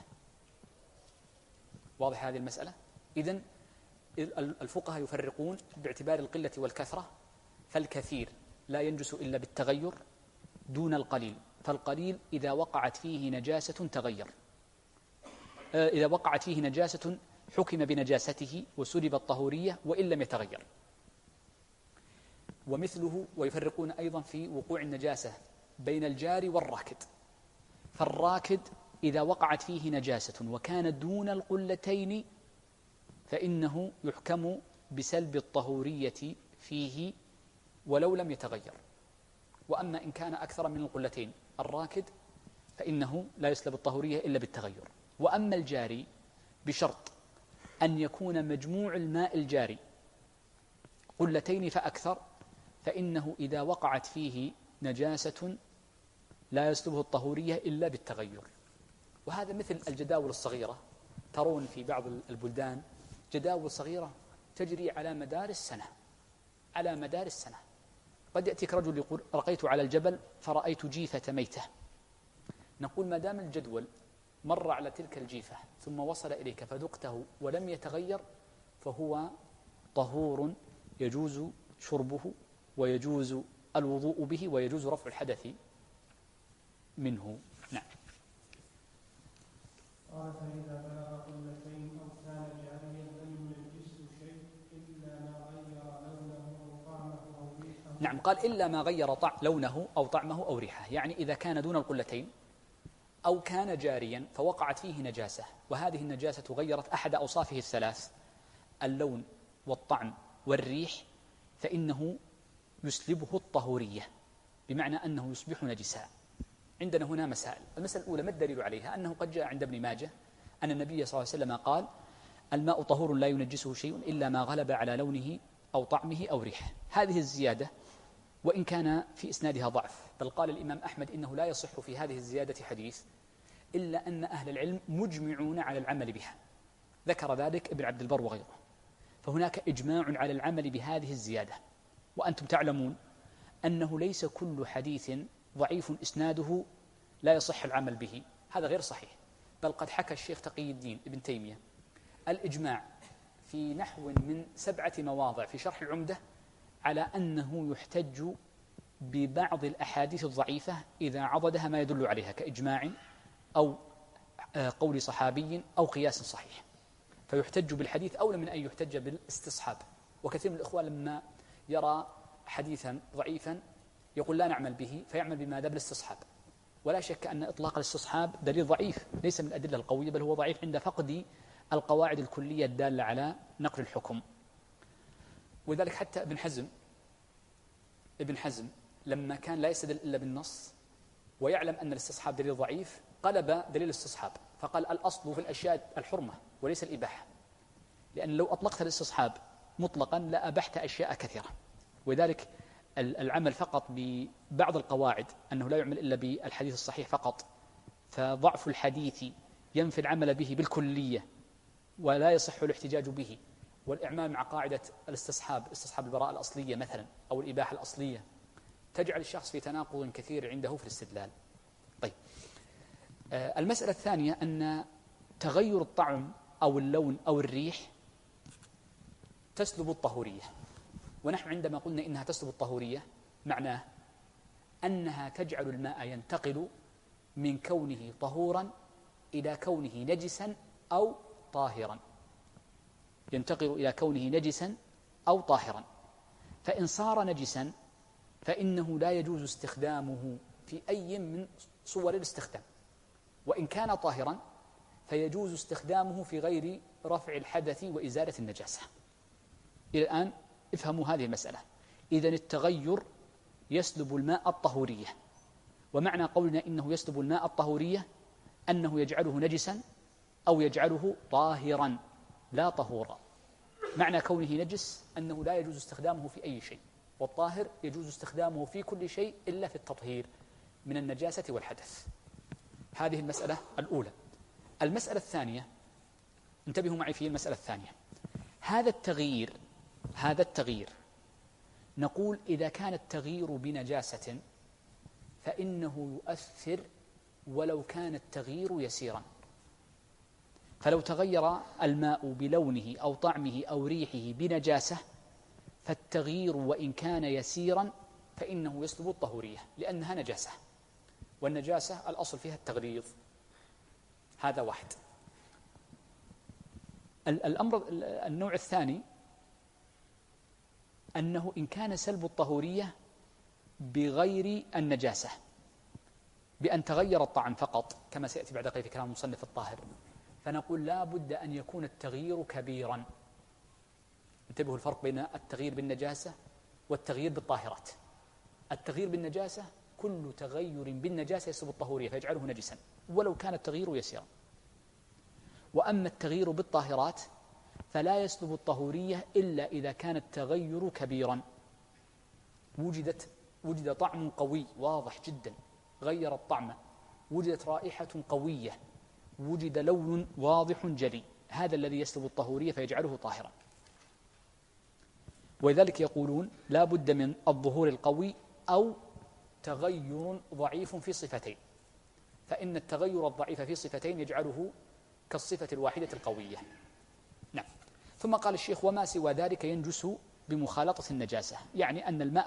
واضح هذه المسألة؟ إذن الفقهاء يفرقون باعتبار القلة والكثرة، فالكثير لا ينجس إلا بالتغير دون القليل، فالقليل إذا وقعت فيه نجاسة تغير، إذا وقعت فيه نجاسة حكم بنجاسته وسلب الطهورية وإن لم يتغير. ومثله ويفرقون أيضا في وقوع النجاسة بين الجاري والراكد، فالراكد إذا وقعت فيه نجاسة وكان دون القلتين فإنه يحكم بسلب الطهورية فيه ولو لم يتغير. وأما إن كان أكثر من القلتين الراكد فإنه لا يسلب الطهورية إلا بالتغير. وأما الجاري بشرط أن يكون مجموع الماء الجاري قلتين فأكثر، فإنه إذا وقعت فيه نجاسة لا يسلبه الطهورية إلا بالتغير. وهذا مثل الجداول الصغيرة، ترون في بعض البلدان جداول صغيرة تجري على مدار السنة، قد يأتيك رجل يقول رقيت على الجبل فرأيت جيفة ميتة، نقول ما دام الجدول مر على تلك الجيفة ثم وصل إليك فذقته ولم يتغير فهو طهور يجوز شربه ويجوز الوضوء به ويجوز رفع الحدث منه. نعم. قال فإذا بلغ قلتين أو كان جاريا لم ينجسه شيء إلا ما غير لونه أو طعمه أو ريحه. نعم، قال إلا ما غير لونه أو طعمه أو ريحه، يعني إذا كان دون القلتين أو كان جاريا فوقعت فيه نجاسة، وهذه النجاسة غيرت أحد أوصافه الثلاث اللون والطعم والريح، فإنه يسلبه الطهورية، بمعنى أنه يصبح نجسا. عندنا هنا مسائل. المسألة الأولى ما الدليل عليها؟ أنه قد جاء عند ابن ماجه أن النبي صلى الله عليه وسلم قال الماء طهور لا ينجسه شيء إلا ما غلب على لونه أو طعمه أو ريحه. هذه الزيادة وإن كان في إسنادها ضعف، بل قال الإمام أحمد إنه لا يصح في هذه الزيادة حديث، إلا أن أهل العلم مجمعون على العمل بها، ذكر ذلك ابن عبد البر وغيره، فهناك إجماع على العمل بهذه الزيادة. وأنتم تعلمون أنه ليس كل حديث ضعيف إسناده لا يصح العمل به، هذا غير صحيح، بل قد حكى الشيخ تقي الدين ابن تيمية الإجماع في نحو من 7 مواضع في شرح العمدة على أنه يحتج ببعض الأحاديث الضعيفة إذا عضدها ما يدل عليها، كإجماع أو قول صحابي أو قياس صحيح، فيحتج بالحديث أولى من أن يحتج بالاستصحاب. وكثير من الإخوان لما يرى حديثا ضعيفا يقول لا نعمل به، فيعمل بماذا؟ بالاستصحاب. ولا شك أن إطلاق الاستصحاب دليل ضعيف، ليس من الأدلة القوية، بل هو ضعيف عند فقد القواعد الكلية الدالة على نقل الحكم. وذلك حتى ابن حزم لما كان لا يستدل إلا بالنص ويعلم أن الاستصحاب دليل ضعيف قلب دليل الاستصحاب فقال الأصل في الأشياء الحرمة وليس الإباحة، لأن لو أطلقت الاستصحاب مطلقا لأبحت أشياء كثيرة. وذلك العمل فقط ببعض القواعد أنه لا يعمل إلا بالحديث الصحيح فقط، فضعف الحديث ينفي العمل به بالكلية ولا يصح الاحتجاج به، والإعمال مع قاعدة استصحاب البراءة الأصلية مثلا أو الإباحة الأصلية تجعل الشخص في تناقض كثير عنده في الاستدلال. طيب، المسألة الثانية أن تغير الطعم أو اللون أو الريح تسلب الطهورية. ونحن عندما قلنا إنها تسلب الطهورية معناه أنها تجعل الماء ينتقل من كونه طهورا إلى كونه نجسا أو طاهرا، ينتقل إلى كونه نجسا أو طاهرا. فإن صار نجسا فإنه لا يجوز استخدامه في أي من صور الاستخدام، وإن كان طاهرا فيجوز استخدامه في غير رفع الحدث وإزالة النجاسة. إلى الآن افهموا هذه المسألة. إذن التغير يسلب الماء الطهورية، ومعنى قولنا إنه يسلب الماء الطهورية أنه يجعله نجسا أو يجعله طاهرا لا طهورا. معنى كونه نجس أنه لا يجوز استخدامه في أي شيء، والطاهر يجوز استخدامه في كل شيء إلا في التطهير من النجاسة والحدث. هذه المسألة الأولى. المسألة الثانية، انتبهوا معي في المسألة الثانية، هذا التغيير هذا التغيير. نقول إذا كان التغيير بنجاسة فإنه يؤثر ولو كان التغيير يسيرا. فلو تغير الماء بلونه أو طعمه أو ريحه بنجاسة فالتغيير وإن كان يسيرا فإنه يسلب الطهورية لأنها نجاسة، والنجاسة الأصل فيها التغليظ. هذا واحد. النوع الثاني أنه إن كان سلب الطهورية بغير النجاسة بأن تغير الطعم فقط كما سيأتي بعد قليل في كلام المصنف الطاهر، فنقول لا بد أن يكون التغيير كبيرا. انتبهوا الفرق بين التغيير بالنجاسة والتغيير بالطاهرات. التغيير بالنجاسة كل تغير بالنجاسة يسلب الطهورية فيجعله نجسا ولو كان التغيير يسيرا. وأما التغيير بالطاهرات فلا يسلب الطهورية إلا إذا كان التغير كبيرا، وجد طعم قوي واضح جدا غير الطعم، وجدت رائحة قوية، وجد لون واضح جلي، هذا الذي يسلب الطهورية فيجعله طاهرا. ولذلك يقولون لا بد من الظهور القوي أو تغير ضعيف في صفتين، فإن التغير الضعيف في صفتين يجعله كالصفة الواحدة القوية. نعم. ثم قال الشيخ وما سوى ذلك ينجس بمخالطة النجاسة، يعني أن الماء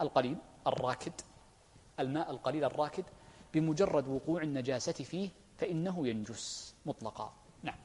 القليل الراكد بمجرد وقوع النجاسة فيه فإنه ينجس مطلقا. نعم.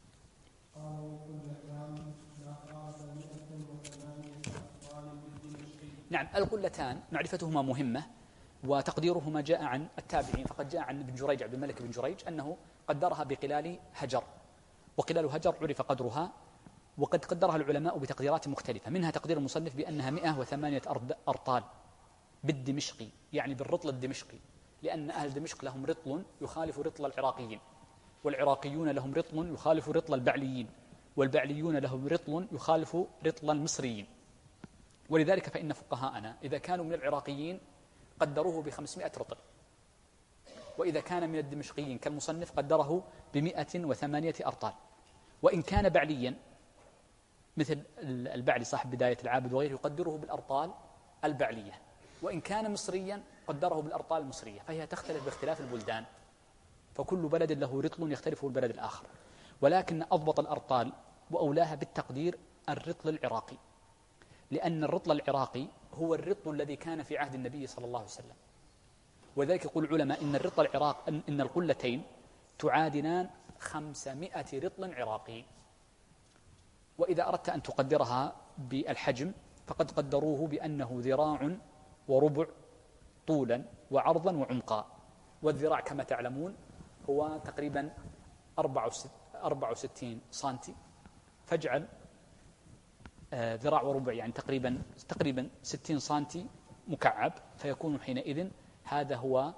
نعم. القلتان معرفتهما مهمة، وتقديرهما جاء عن التابعين، فقد جاء عن ابن جريج عبد الملك بن جريج أنه قدرها بقلال هجر، وقلال هجر عرف قدرها، وقد قدرها العلماء بتقديرات مختلفة، منها تقدير المصنف بأنها 108 أرطال بالدمشقي، يعني بالرطل الدمشقي، لأن أهل دمشق لهم رطل يخالف رطل العراقيين، والعراقيون لهم رطل يخالف رطل البعليين، والبعليون لهم رطل يخالف رطل المصريين. ولذلك فإن فقهاءنا إذا كانوا من العراقيين قدروه ب500 رطل، وإذا كان من الدمشقيين كالمصنف قدره ب108 أرطال. وإن كان بعليا مثل البعلي صاحب بداية العابد وغيره يقدره بالأرطال البعلية، وإن كان مصريا قدره بالأرطال المصرية، فهي تختلف باختلاف البلدان، فكل بلد له رطل يختلفه البلد الآخر. ولكن أضبط الأرطال وأولاها بالتقدير الرطل العراقي، لأن الرطل العراقي هو الرطل الذي كان في عهد النبي صلى الله عليه وسلم. وذلك يقول العلماء إن الرطل العراق إن القلتين تعادلان 500 رطل عراقي. وإذا أردت أن تقدرها بالحجم فقد قدروه بأنه ذراع وربع طولا وعرضا وعمقا، والذراع كما تعلمون هو تقريبا 64 سنتي، فاجعل ذراع وربع يعني تقريبا 60 سنتي مكعب، فيكون حينئذ هذا هو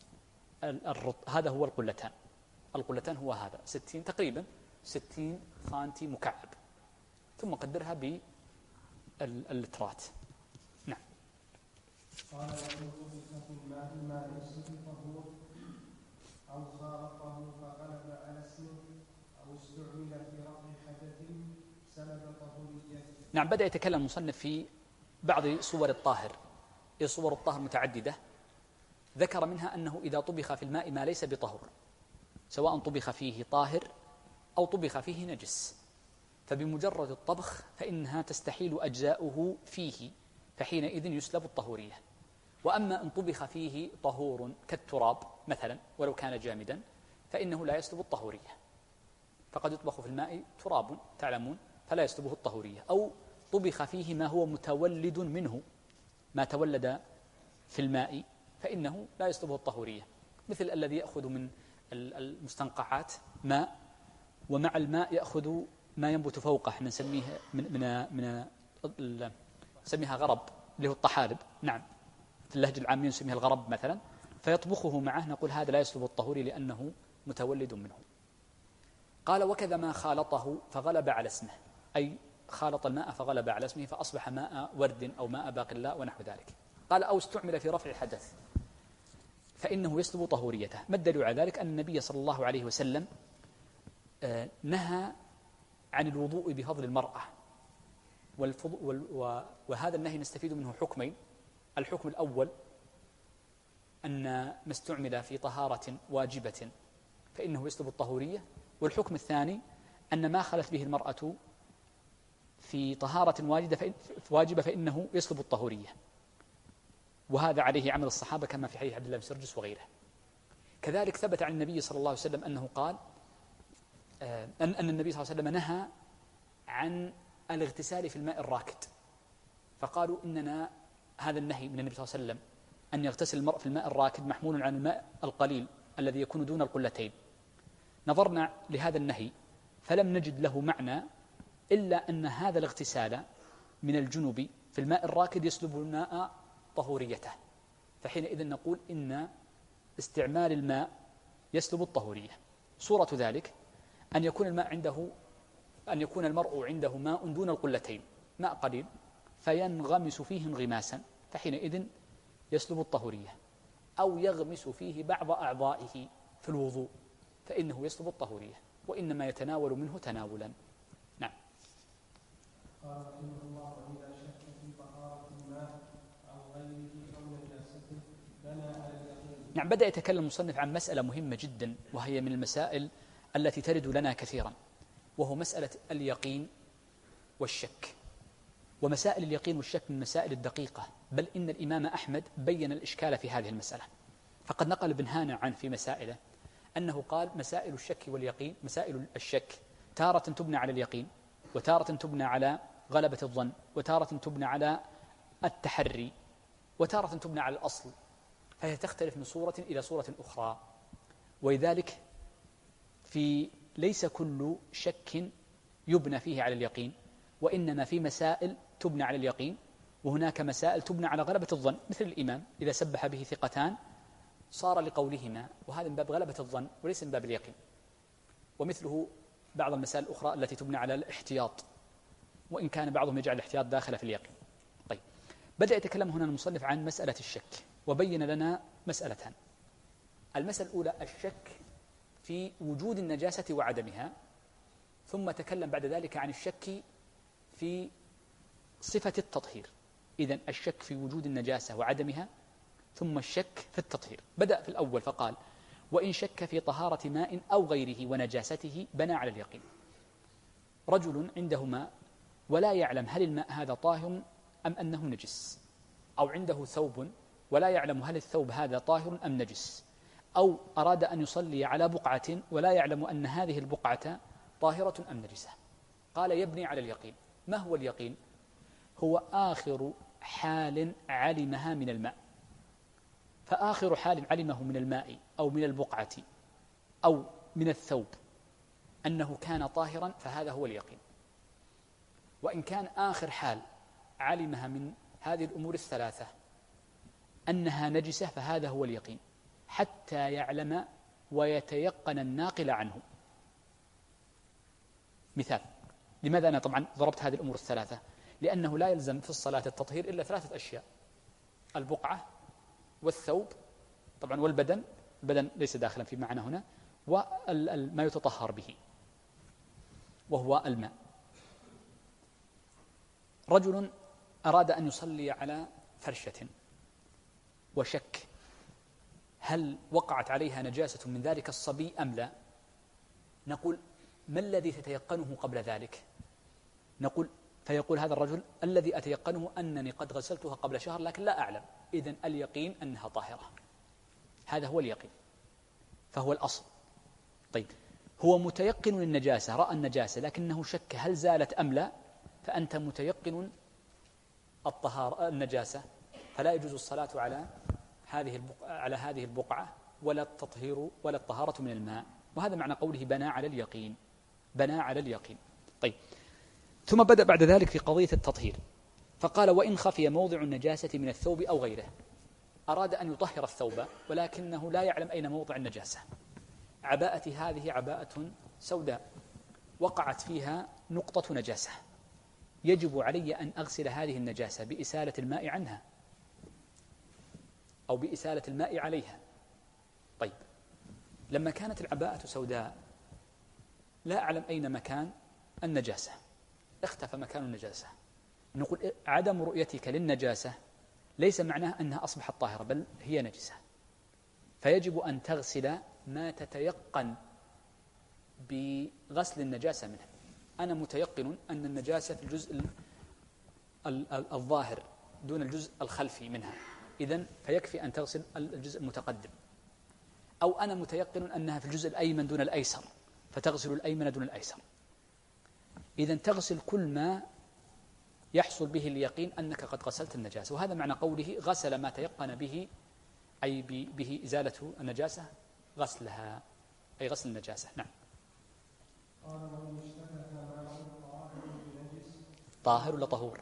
القلتان. القلتان هو هذا تقريبا 60 سنتي مكعب، ثم قدرها باللترات. نعم. قال في الماء ما ليس بطهور أو خالطه فغلب على اسمه أو استعمل في رفع حدث سلب طهوريته. نعم. بدأ يتكلم المصنف في بعض صور الطاهر. صور الطاهر متعددة، ذكر منها أنه إذا طبخ في الماء ما ليس بطهور، سواء طبخ فيه طاهر أو طبخ فيه نجس، فبمجرد الطبخ فإنها تستحيل أجزاؤه فيه، فحينئذ يسلب الطهورية. وأما إن طبخ فيه طهور كالتراب مثلا ولو كان جامدا فإنه لا يسلب الطهورية، فقد يطبخ في الماء تراب تعلمون فلا يسلبه الطهورية، أو طبخ فيه ما هو متولد منه، ما تولد في الماء فإنه لا يسلبه الطهورية، مثل الذي يأخذ من المستنقعات ماء ومع الماء يأخذ ما ينبت فوقه، نسميه نسميها غرب اللي هو الطحالب. نعم. في اللهجة العامية نسميها الغرب مثلا، فيطبخه معه، نقول هذا لا يسلب الطهوري لأنه متولد منه. قال وكذا ما خالطه فغلب على اسمه، أي خالط الماء فغلب على اسمه فأصبح ماء ورد أو ماء باقلاء ونحو ذلك. قال أو استعمل في رفع الحدث فإنه يسلب طهوريته. ما الدليل على ذلك؟ أن النبي صلى الله عليه وسلم نهى عن الوضوء بفضل المرأة، وهذا النهي نستفيد منه حكمين. الحكم الأول أن ما استعمل في طهارة واجبة فإنه يسلب الطهورية، والحكم الثاني أن ما خلت به المرأة في طهارة واجبة فإنه يسلب الطهورية، وهذا عليه عمل الصحابة كما في حديث عبد الله بن سرجس وغيره. كذلك ثبت عن النبي صلى الله عليه وسلم أنه قال أن النبي صلى الله عليه وسلم نهى عن الاغتسال في الماء الراكد، فقالوا إننا هذا النهي من النبي صلى الله عليه وسلم أن يغتسل المرء في الماء الراكد محمول عن الماء القليل الذي يكون دون القلتين. نظرنا لهذا النهي فلم نجد له معنى إلا أن هذا الاغتسال من الجنب في الماء الراكد يسلب الماء طهوريته، فحينئذ نقول إن استعمال الماء يسلب الطهورية. صورة ذلك أن يكون المرء عنده ماء دون القلتين، ماء قليل، فينغمس فيه انغماسا، فحينئذ يسلب الطهورية، أو يغمس فيه بعض أعضائه في الوضوء فإنه يسلب الطهورية، وإنما يتناول منه تناولا. نعم. قال رحمه الله: وإذا شك في طهارة الماء أو غيره أو نجاسته بنى على اليقين. نعم، بدأ يتكلم المصنف عن مسألة مهمة جدا، وهي من المسائل التي ترد لنا كثيرا، وهو مسألة اليقين والشك. ومسائل اليقين والشك من المسائل الدقيقة، بل إن الإمام أحمد بين الإشكال في هذه المسألة، فقد نقل ابن هانع عن في مسائله أنه قال: مسائل الشك واليقين، مسائل الشك تارة تبنى على اليقين، وتارة تبنى على غلبة الظن، وتارة تبنى على التحري، وتارة تبنى على الأصل، فهي تختلف من صورة إلى صورة أخرى. ولذلك ليس كل شك يبنى فيه على اليقين، وإنما في مسائل تبنى على اليقين، وهناك مسائل تبنى على غلبة الظن، مثل الإمام إذا سبح به ثقتان صار لقولهما، وهذا من باب غلبة الظن وليس من باب اليقين. ومثله بعض المسائل الأخرى التي تبنى على الاحتياط، وإن كان بعضهم يجعل الاحتياط داخل في اليقين. طيب، بدأ يتكلم هنا المصنف عن مسألة الشك، وبين لنا مسألتان. المسألة الأولى الشك في وجود النجاسة وعدمها، ثم تكلم بعد ذلك عن الشك في صفة التطهير. إذن الشك في وجود النجاسة وعدمها، ثم الشك في التطهير. بدأ في الأول فقال: وإن شك في طهارة ماء أو غيره ونجاسته بنى على اليقين. رجل عنده ماء ولا يعلم هل الماء هذا طاهر أم أنه نجس، أو عنده ثوب ولا يعلم هل الثوب هذا طاهر أم نجس، أو أراد أن يصلي على بقعة ولا يعلم أن هذه البقعة طاهرة أم نجسة. قال: يبني على اليقين. ما هو اليقين؟ هو آخر حال علمها من الماء، فآخر حال علمه من الماء أو من البقعة أو من الثوب أنه كان طاهرا، فهذا هو اليقين. وإن كان آخر حال علمها من هذه الأمور الثلاثة أنها نجسة، فهذا هو اليقين، حتى يعلم ويتيقن الناقل عنه. مثال: لماذا أنا طبعا ضربت هذه الأمور الثلاثة؟ لأنه لا يلزم في الصلاة التطهير إلا ثلاثة أشياء: البقعة والثوب طبعا والبدن، البدن ليس داخلا في معنى هنا، وما يتطهر به وهو الماء. رجل أراد أن يصلي على فرشة وشك هل وقعت عليها نجاسة من ذلك الصبي أم لا. نقول: ما الذي تتيقنه قبل ذلك؟ فيقول هذا الرجل: الذي أتيقنه أنني قد غسلتها قبل شهر لكن لا أعلم، إذن اليقين أنها طاهرة. هذا هو اليقين، فهو الأصل. طيب، هو متيقن للنجاسة، رأى النجاسة لكنه شك هل زالت أم لا، فأنت متيقن الطهارة النجاسة، فلا يجوز الصلاة على هذه البقعة ولا التطهير ولا الطهارة من الماء. وهذا معنى قوله بنى على اليقين، بنى على اليقين. طيب، ثم بدأ بعد ذلك في قضية التطهير، فقال: وإن خفي موضع النجاسة من الثوب أو غيره. أراد أن يطهر الثوب ولكنه لا يعلم أين موضع النجاسة. عباءتي هذه عباءة سوداء وقعت فيها نقطة نجاسة، يجب علي أن أغسل هذه النجاسة بإسالة الماء عنها أو بإسالة الماء عليها. طيب، لما كانت العباءة سوداء لا أعلم أين مكان النجاسة، اختفى مكان النجاسة، نقول عدم رؤيتك للنجاسة ليس معناه أنها أصبحت طاهرة، بل هي نجسة، فيجب أن تغسل ما تتيقن بغسل النجاسة منه. أنا متيقن أن النجاسة في الجزء الظاهر دون الجزء الخلفي منها، إذن فيكفي أن تغسل الجزء المتقدم. أو أنا متيقن أنها في الجزء الأيمن دون الأيسر، فتغسل الأيمن دون الأيسر. إذن تغسل كل ما يحصل به اليقين أنك قد غسلت النجاسة، وهذا معنى قوله غسل ما تيقن به، أي به إزالة النجاسة، غسلها أي غسل النجاسة. نعم. طاهر ولا طهور؟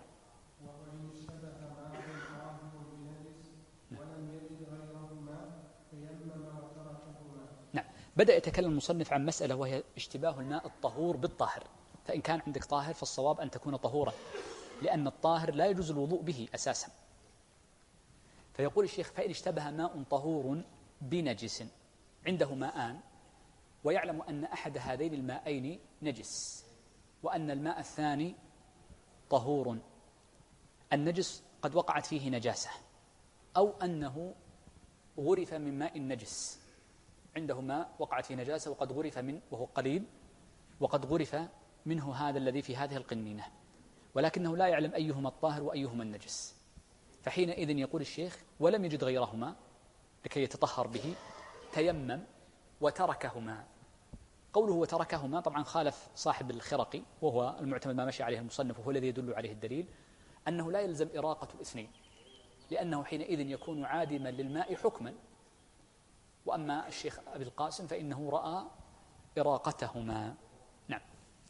نعم. بدأ يتكلم المصنف عن مسألة وهي اشتباه الماء الطهور بالطاهر. فإن كان عندك طاهر فالصواب أن تكون طهورا، لأن الطاهر لا يجوز الوضوء به أساسا. فيقول الشيخ فإن اشتبه ماء طهور بنجس، عنده ماءان ويعلم أن أحد هذين الماءين نجس وأن الماء الثاني طهور، النجس قد وقعت فيه نجاسة، أو أنه غرف من ماء النجس، عنده ماء وقعت فيه نجاسة وقد غرف من وهو قليل، وقد غرف منه هذا الذي في هذه القنينة، ولكنه لا يعلم أيهما الطاهر وأيهما النجس. فحينئذ يقول الشيخ ولم يجد غيرهما لكي يتطهر به، تيمم وتركهما. قوله وتركهما طبعا خالف صاحب الخرقي، وهو المعتمد ما مشي عليه المصنف وهو الذي يدل عليه الدليل، أنه لا يلزم إراقة الاثنين، لأنه حينئذ يكون عادما للماء حكما. وأما الشيخ أبي القاسم فإنه رأى إراقتهما. نعم.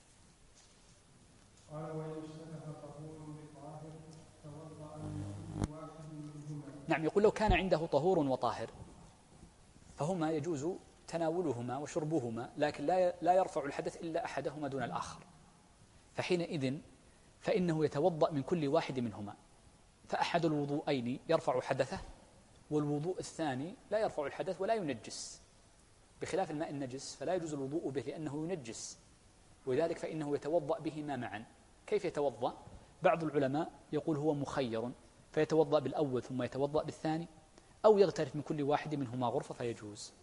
قال وإن اشتبه طهور بطاهر توضأ من كل واحد منهما. نعم. يقول لو كان عنده طهور وطاهر فهما يجوز تناولهما وشربهما، لكن لا يرفع الحدث إلا أحدهما دون الآخر، فحينئذ فإنه يتوضأ من كل واحد منهما، فأحد الوضوءين يرفع حدثه، والوضوء الثاني لا يرفع الحدث ولا ينجس، بخلاف الماء النجس فلا يجوز الوضوء به لأنه ينجس، ولذلك فإنه يتوضأ بهما معا. كيف يتوضأ؟ بعض العلماء يقول هو مخير، فيتوضأ بالأول ثم يتوضأ بالثاني، أو يغترف من كل واحد منهما غرفة فيجوز.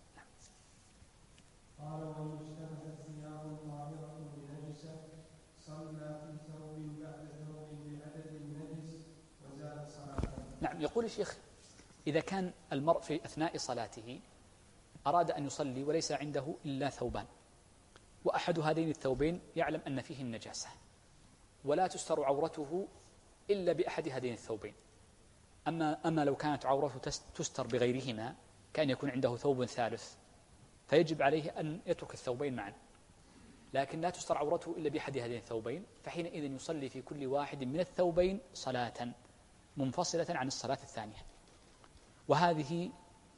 قال وإن اشتبهت ثياب طاهرة بنجسة صلى في ثوب بعد ثوب بعدد النجس وزاد صلاته. نعم. يقول الشيخ إذا كان المرء في أثناء صلاته أراد أن يصلي وليس عنده إلا ثوبان، وأحد هذين الثوبين يعلم أن فيه النجاسة ولا تستر عورته إلا بأحد هذين الثوبين، أما لو كانت عورته تستر بغيرهما كأن يكون عنده ثوب ثالث فيجب عليه أن يترك الثوبين معا، لكن لا تستر عورته إلا بأحد هذين الثوبين، فحينئذ يصلي في كل واحد من الثوبين صلاة منفصلة عن الصلاة الثانية. وهذه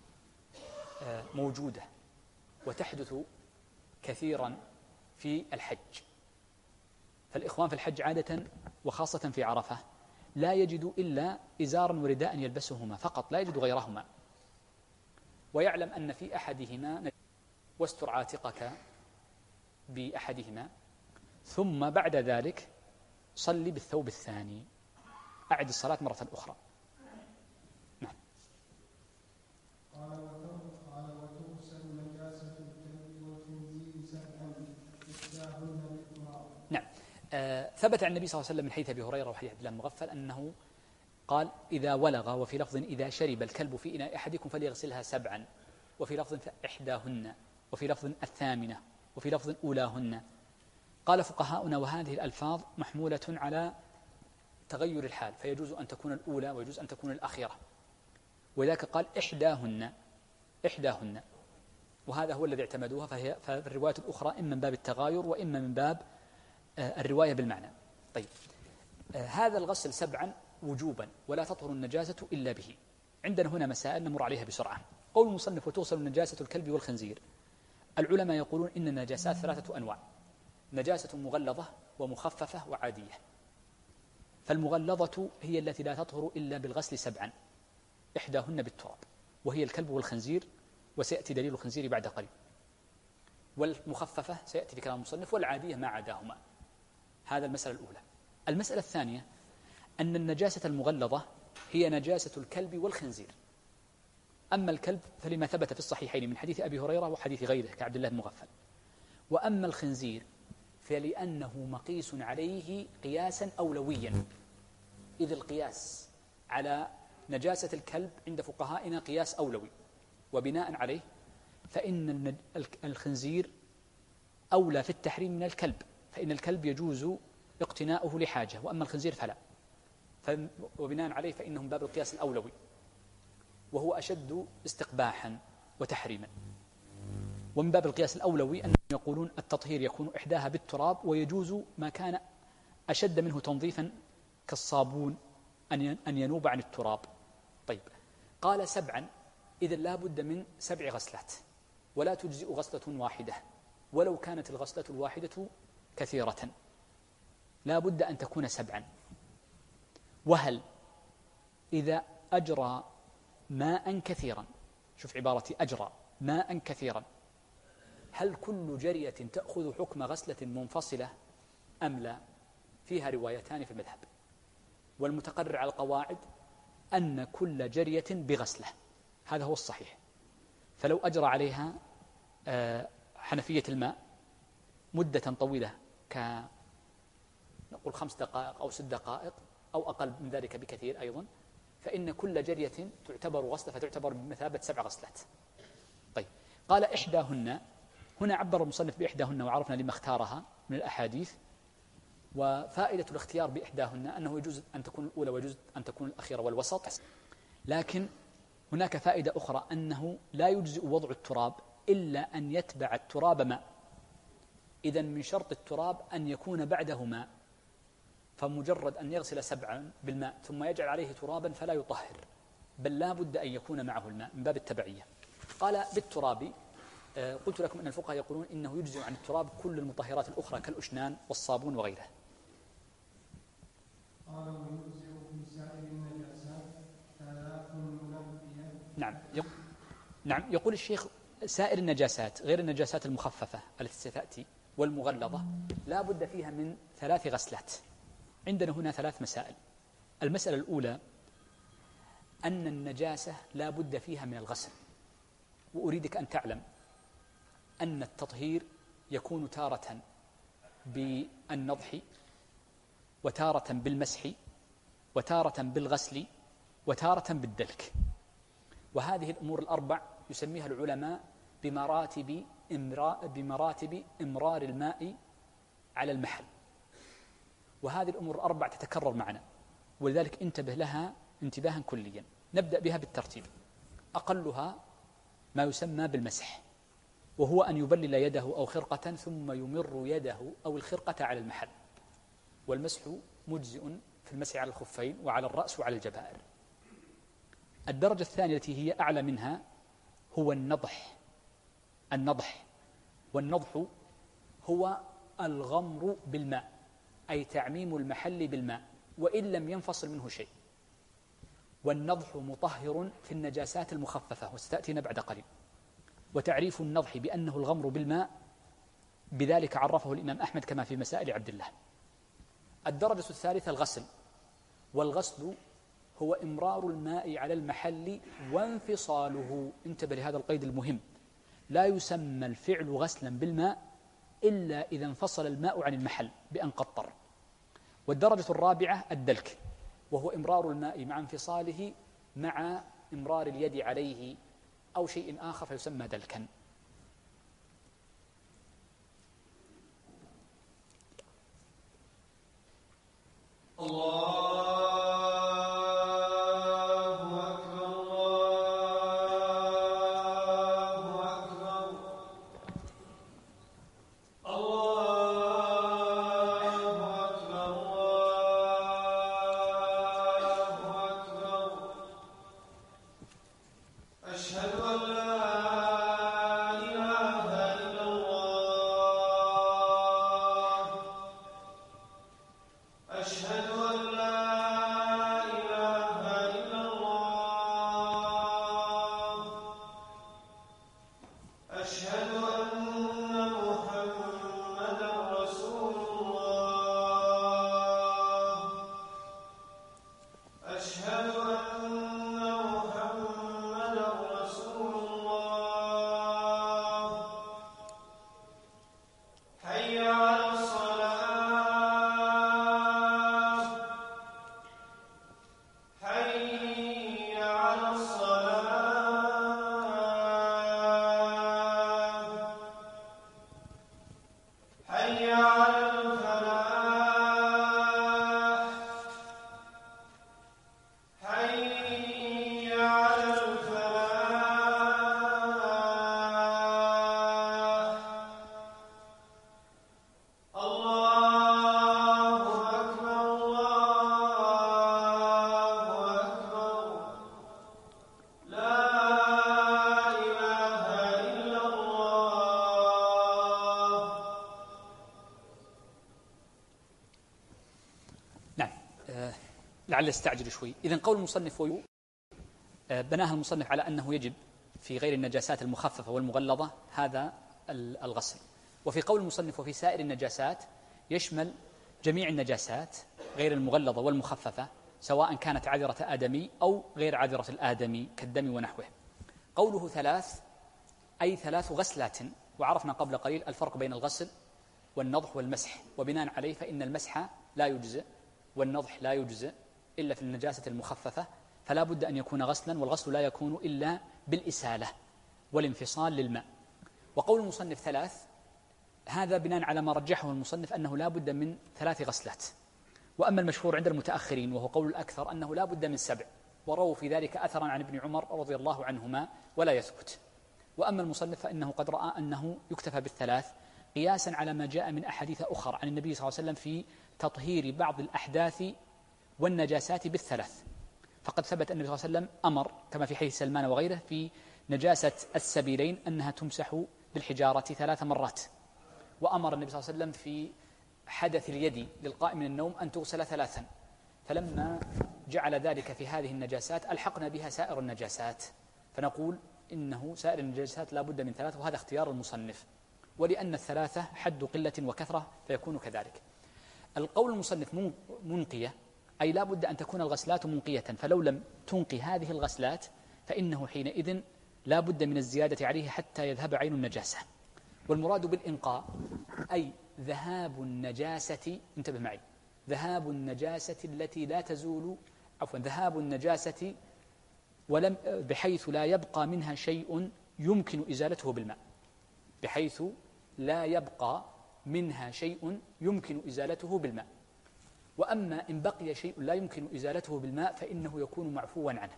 موجودة وتحدث كثيرا في الحج، فالإخوان في الحج عادة وخاصة في عرفة لا يجد إلا إزارا ورداء يلبسهما فقط، لا يجد غيرهما، ويعلم أن في أحدهما واستر عاتقك بأحدهما، ثم بعد ذلك صلي بالثوب الثاني، أعد الصلاة مرة أخرى. نعم. قال وتغسل نجاسة الكلب والخنزير سبعا إحداهن بالتراب. نعم. ثبت عن النبي صلى الله عليه وسلم من حديث أبي هريرة وحديث عبد الله المغفل أنه قال إذا ولغ، وفي لفظ إذا شرب الكلب في إناء أحدكم فليغسلها سبعا، وفي لفظ إحداهن، وفي لفظ الثامنة، وفي لفظ أولاهن. قال فقهاؤنا وهذه الألفاظ محمولة على تغير الحال، فيجوز أن تكون الأولى ويجوز أن تكون الأخيرة، وذاك قال إحداهن، وهذا هو الذي اعتمدوها، ففي الرواية الأخرى إما من باب التغاير وإما من باب الرواية بالمعنى. طيب، هذا الغسل سبعا وجوبا ولا تطهر النجاسة إلا به. عندنا هنا مسائل نمر عليها بسرعة. قول المصنف وتغسل نجاسة الكلب والخنزير، العلماء يقولون إن النجاسات ثلاثة أنواع: نجاسة مغلظة ومخففة وعادية. فالمغلظة هي التي لا تطهر إلا بالغسل سبعا، إحداهن بالتراب، وهي الكلب والخنزير، وسيأتي دليل الخنزير بعد قليل. والمخففة سيأتي في كلام المصنف، والعادية ما عداهما. هذا المسألة الأولى. المسألة الثانية أن النجاسة المغلظة هي نجاسة الكلب والخنزير. أما الكلب فلما ثبت في الصحيحين من حديث أبي هريرة وحديث غيره كعبد الله بن مغفل. وأما الخنزير فلأنه مقيس عليه قياسا أولويا، إذ القياس على نجاسة الكلب عند فقهائنا قياس أولوي، وبناء عليه فإن الخنزير أولى في التحريم من الكلب، فإن الكلب يجوز اقتناؤه لحاجة، وأما الخنزير فلا، وبناء عليه فإنهم باب القياس الأولوي، وهو أشد استقباحا وتحريما. ومن باب القياس الأولوي أنهم يقولون التطهير يكون إحداها بالتراب، ويجوز ما كان أشد منه تنظيفا كالصابون أن ينوب عن التراب. طيب، قال 7، إذا لا بد من 7 غسلات، ولا تجزئ غسلة واحدة ولو كانت الغسلة الواحدة كثيرة، لا بد أن تكون 7. وهل إذا أجرى ماء كثيرا، شوف عبارتي، أجرى ماء كثيرا، هل كل جرية تأخذ حكم غسلة منفصلة أم لا؟ فيها روايتان في المذهب، والمتقرر على القواعد أن كل جرية بغسلة، هذا هو الصحيح. فلو أجرى عليها حنفية الماء مدة طويلة نقول 5 دقائق أو 6 دقائق أو أقل من ذلك بكثير أيضا، فإن كل جرية تعتبر غسلة، فتعتبر بمثابة 7 غسلات. طيب، قال إحداهن، هنا عبر المصنف بإحداهن وعرفنا لما اختارها من الأحاديث. وفائدة الاختيار بإحداهن أنه يجوز أن تكون الأولى ويجوز أن تكون الأخيرة والوسط، لكن هناك فائدة أخرى أنه لا يجزئ وضع التراب إلا أن يتبع التراب ماء. إذن من شرط التراب أن يكون بعده ماء، فمجرد أن يغسل 7 بالماء ثم يجعل عليه ترابا فلا يطهر، بل لا بد أن يكون معه الماء من باب التبعية. قال بالتراب، قلت لكم أن الفقهاء يقولون إنه يجزئ عن التراب كل المطهرات الأخرى كالأشنان والصابون وغيره. قال ويجزئ في سائر النجاسات 3 منبيات. نعم، يقول الشيخ سائر النجاسات غير النجاسات المخففة التي ستأتي والمغلظة لا بد فيها من 3 غسلات. عندنا هنا 3 مسائل. المسألة الأولى أن النجاسة لا بد فيها من الغسل، وأريدك أن تعلم أن التطهير يكون تارة بالنضح، وتارة بالمسح، وتارة بالغسل، وتارة بالدلك. وهذه الأمور ال4 يسميها العلماء بمراتب إمرار الماء على المحل، وهذه الأمور ال4 تتكرر معنا، ولذلك انتبه لها انتباها كليا. نبدأ بها بالترتيب. أقلها ما يسمى بالمسح، وهو أن يبلل يده أو خرقة ثم يمر يده أو الخرقة على المحل، والمسح مجزئ في المسح على الخفين وعلى الرأس وعلى الجبائر. الدرجة الثانية التي هي أعلى منها هو النضح. والنضح هو الغمر بالماء، أي تعميم المحل بالماء وإن لم ينفصل منه شيء. والنضح مطهر في النجاسات المخففة، وستأتينا بعد قليل. وتعريف النضح بأنه الغمر بالماء، بذلك عرفه الإمام أحمد كما في مسائل عبد الله. الدرجة الثالثة الغسل، والغسل هو إمرار الماء على المحل وانفصاله. انتبه لهذا القيد المهم، لا يسمى الفعل غسلا بالماء إلا إذا انفصل الماء عن المحل بأن قطر. والدرجة الرابعة الدلك، وهو إمرار الماء مع انفصاله مع إمرار اليد عليه أو شيء آخر فيسمى دلكا. لعل استعجل شوي. إذن قول المصنف بناها المصنف على أنه يجب في غير النجاسات المخففة والمغلظة هذا الغسل. وفي قول المصنف وفي سائر النجاسات يشمل جميع النجاسات غير المغلظة والمخففة، سواء كانت عذرة آدمي أو غير عذرة الآدمي كالدم ونحوه. قوله 3 أي 3 غسلات، وعرفنا قبل قليل الفرق بين الغسل والنضح والمسح، وبناء عليه فإن المسح لا يجزئ والنضح لا يجزئ إلا في النجاسة المخففة، فلا بد أن يكون غسلا، والغسل لا يكون إلا بالإسالة والانفصال للماء. وقول المصنف 3 هذا بناء على ما رجحه المصنف أنه لا بد من 3 غسلات. وأما المشهور عند المتأخرين وهو قول الأكثر أنه لا بد من 7، ورووا في ذلك أثرا عن ابن عمر رضي الله عنهما ولا يثبت. وأما المصنف فإنه قد رأى أنه يكتفى بال3 قياسا على ما جاء من أحاديث أخرى عن النبي صلى الله عليه وسلم في تطهير بعض الأحداث والنجاسات بال3. فقد ثبت أن النبي صلى الله عليه وسلم أمر كما في حديث سلمان وغيره في نجاسة السبيلين أنها تمسح بالحجارة 3 مرات، وأمر النبي صلى الله عليه وسلم في حدث اليد للقائم من النوم أن تغسل 3. فلما جعل ذلك في هذه النجاسات ألحقنا بها سائر النجاسات، فنقول إنه سائر النجاسات لا بد من 3، وهذا اختيار المصنف، ولأن 3 حد قلة وكثرة فيكون كذلك. القول المصنف منقية أي لا بد أن تكون الغسلات منقية، فلو لم تنقي هذه الغسلات فإنه حينئذ لا بد من الزيادة عليه حتى يذهب عين النجاسة. والمراد بالإنقاء أي ذهاب النجاسة، انتبه معي، ذهاب النجاسة التي لا تزول، ذهاب النجاسة ولم بحيث لا يبقى منها شيء يمكن إزالته بالماء، بحيث لا يبقى منها شيء يمكن إزالته بالماء. وأما إن بقي شيء لا يمكن إزالته بالماء فإنه يكون معفوا عنه،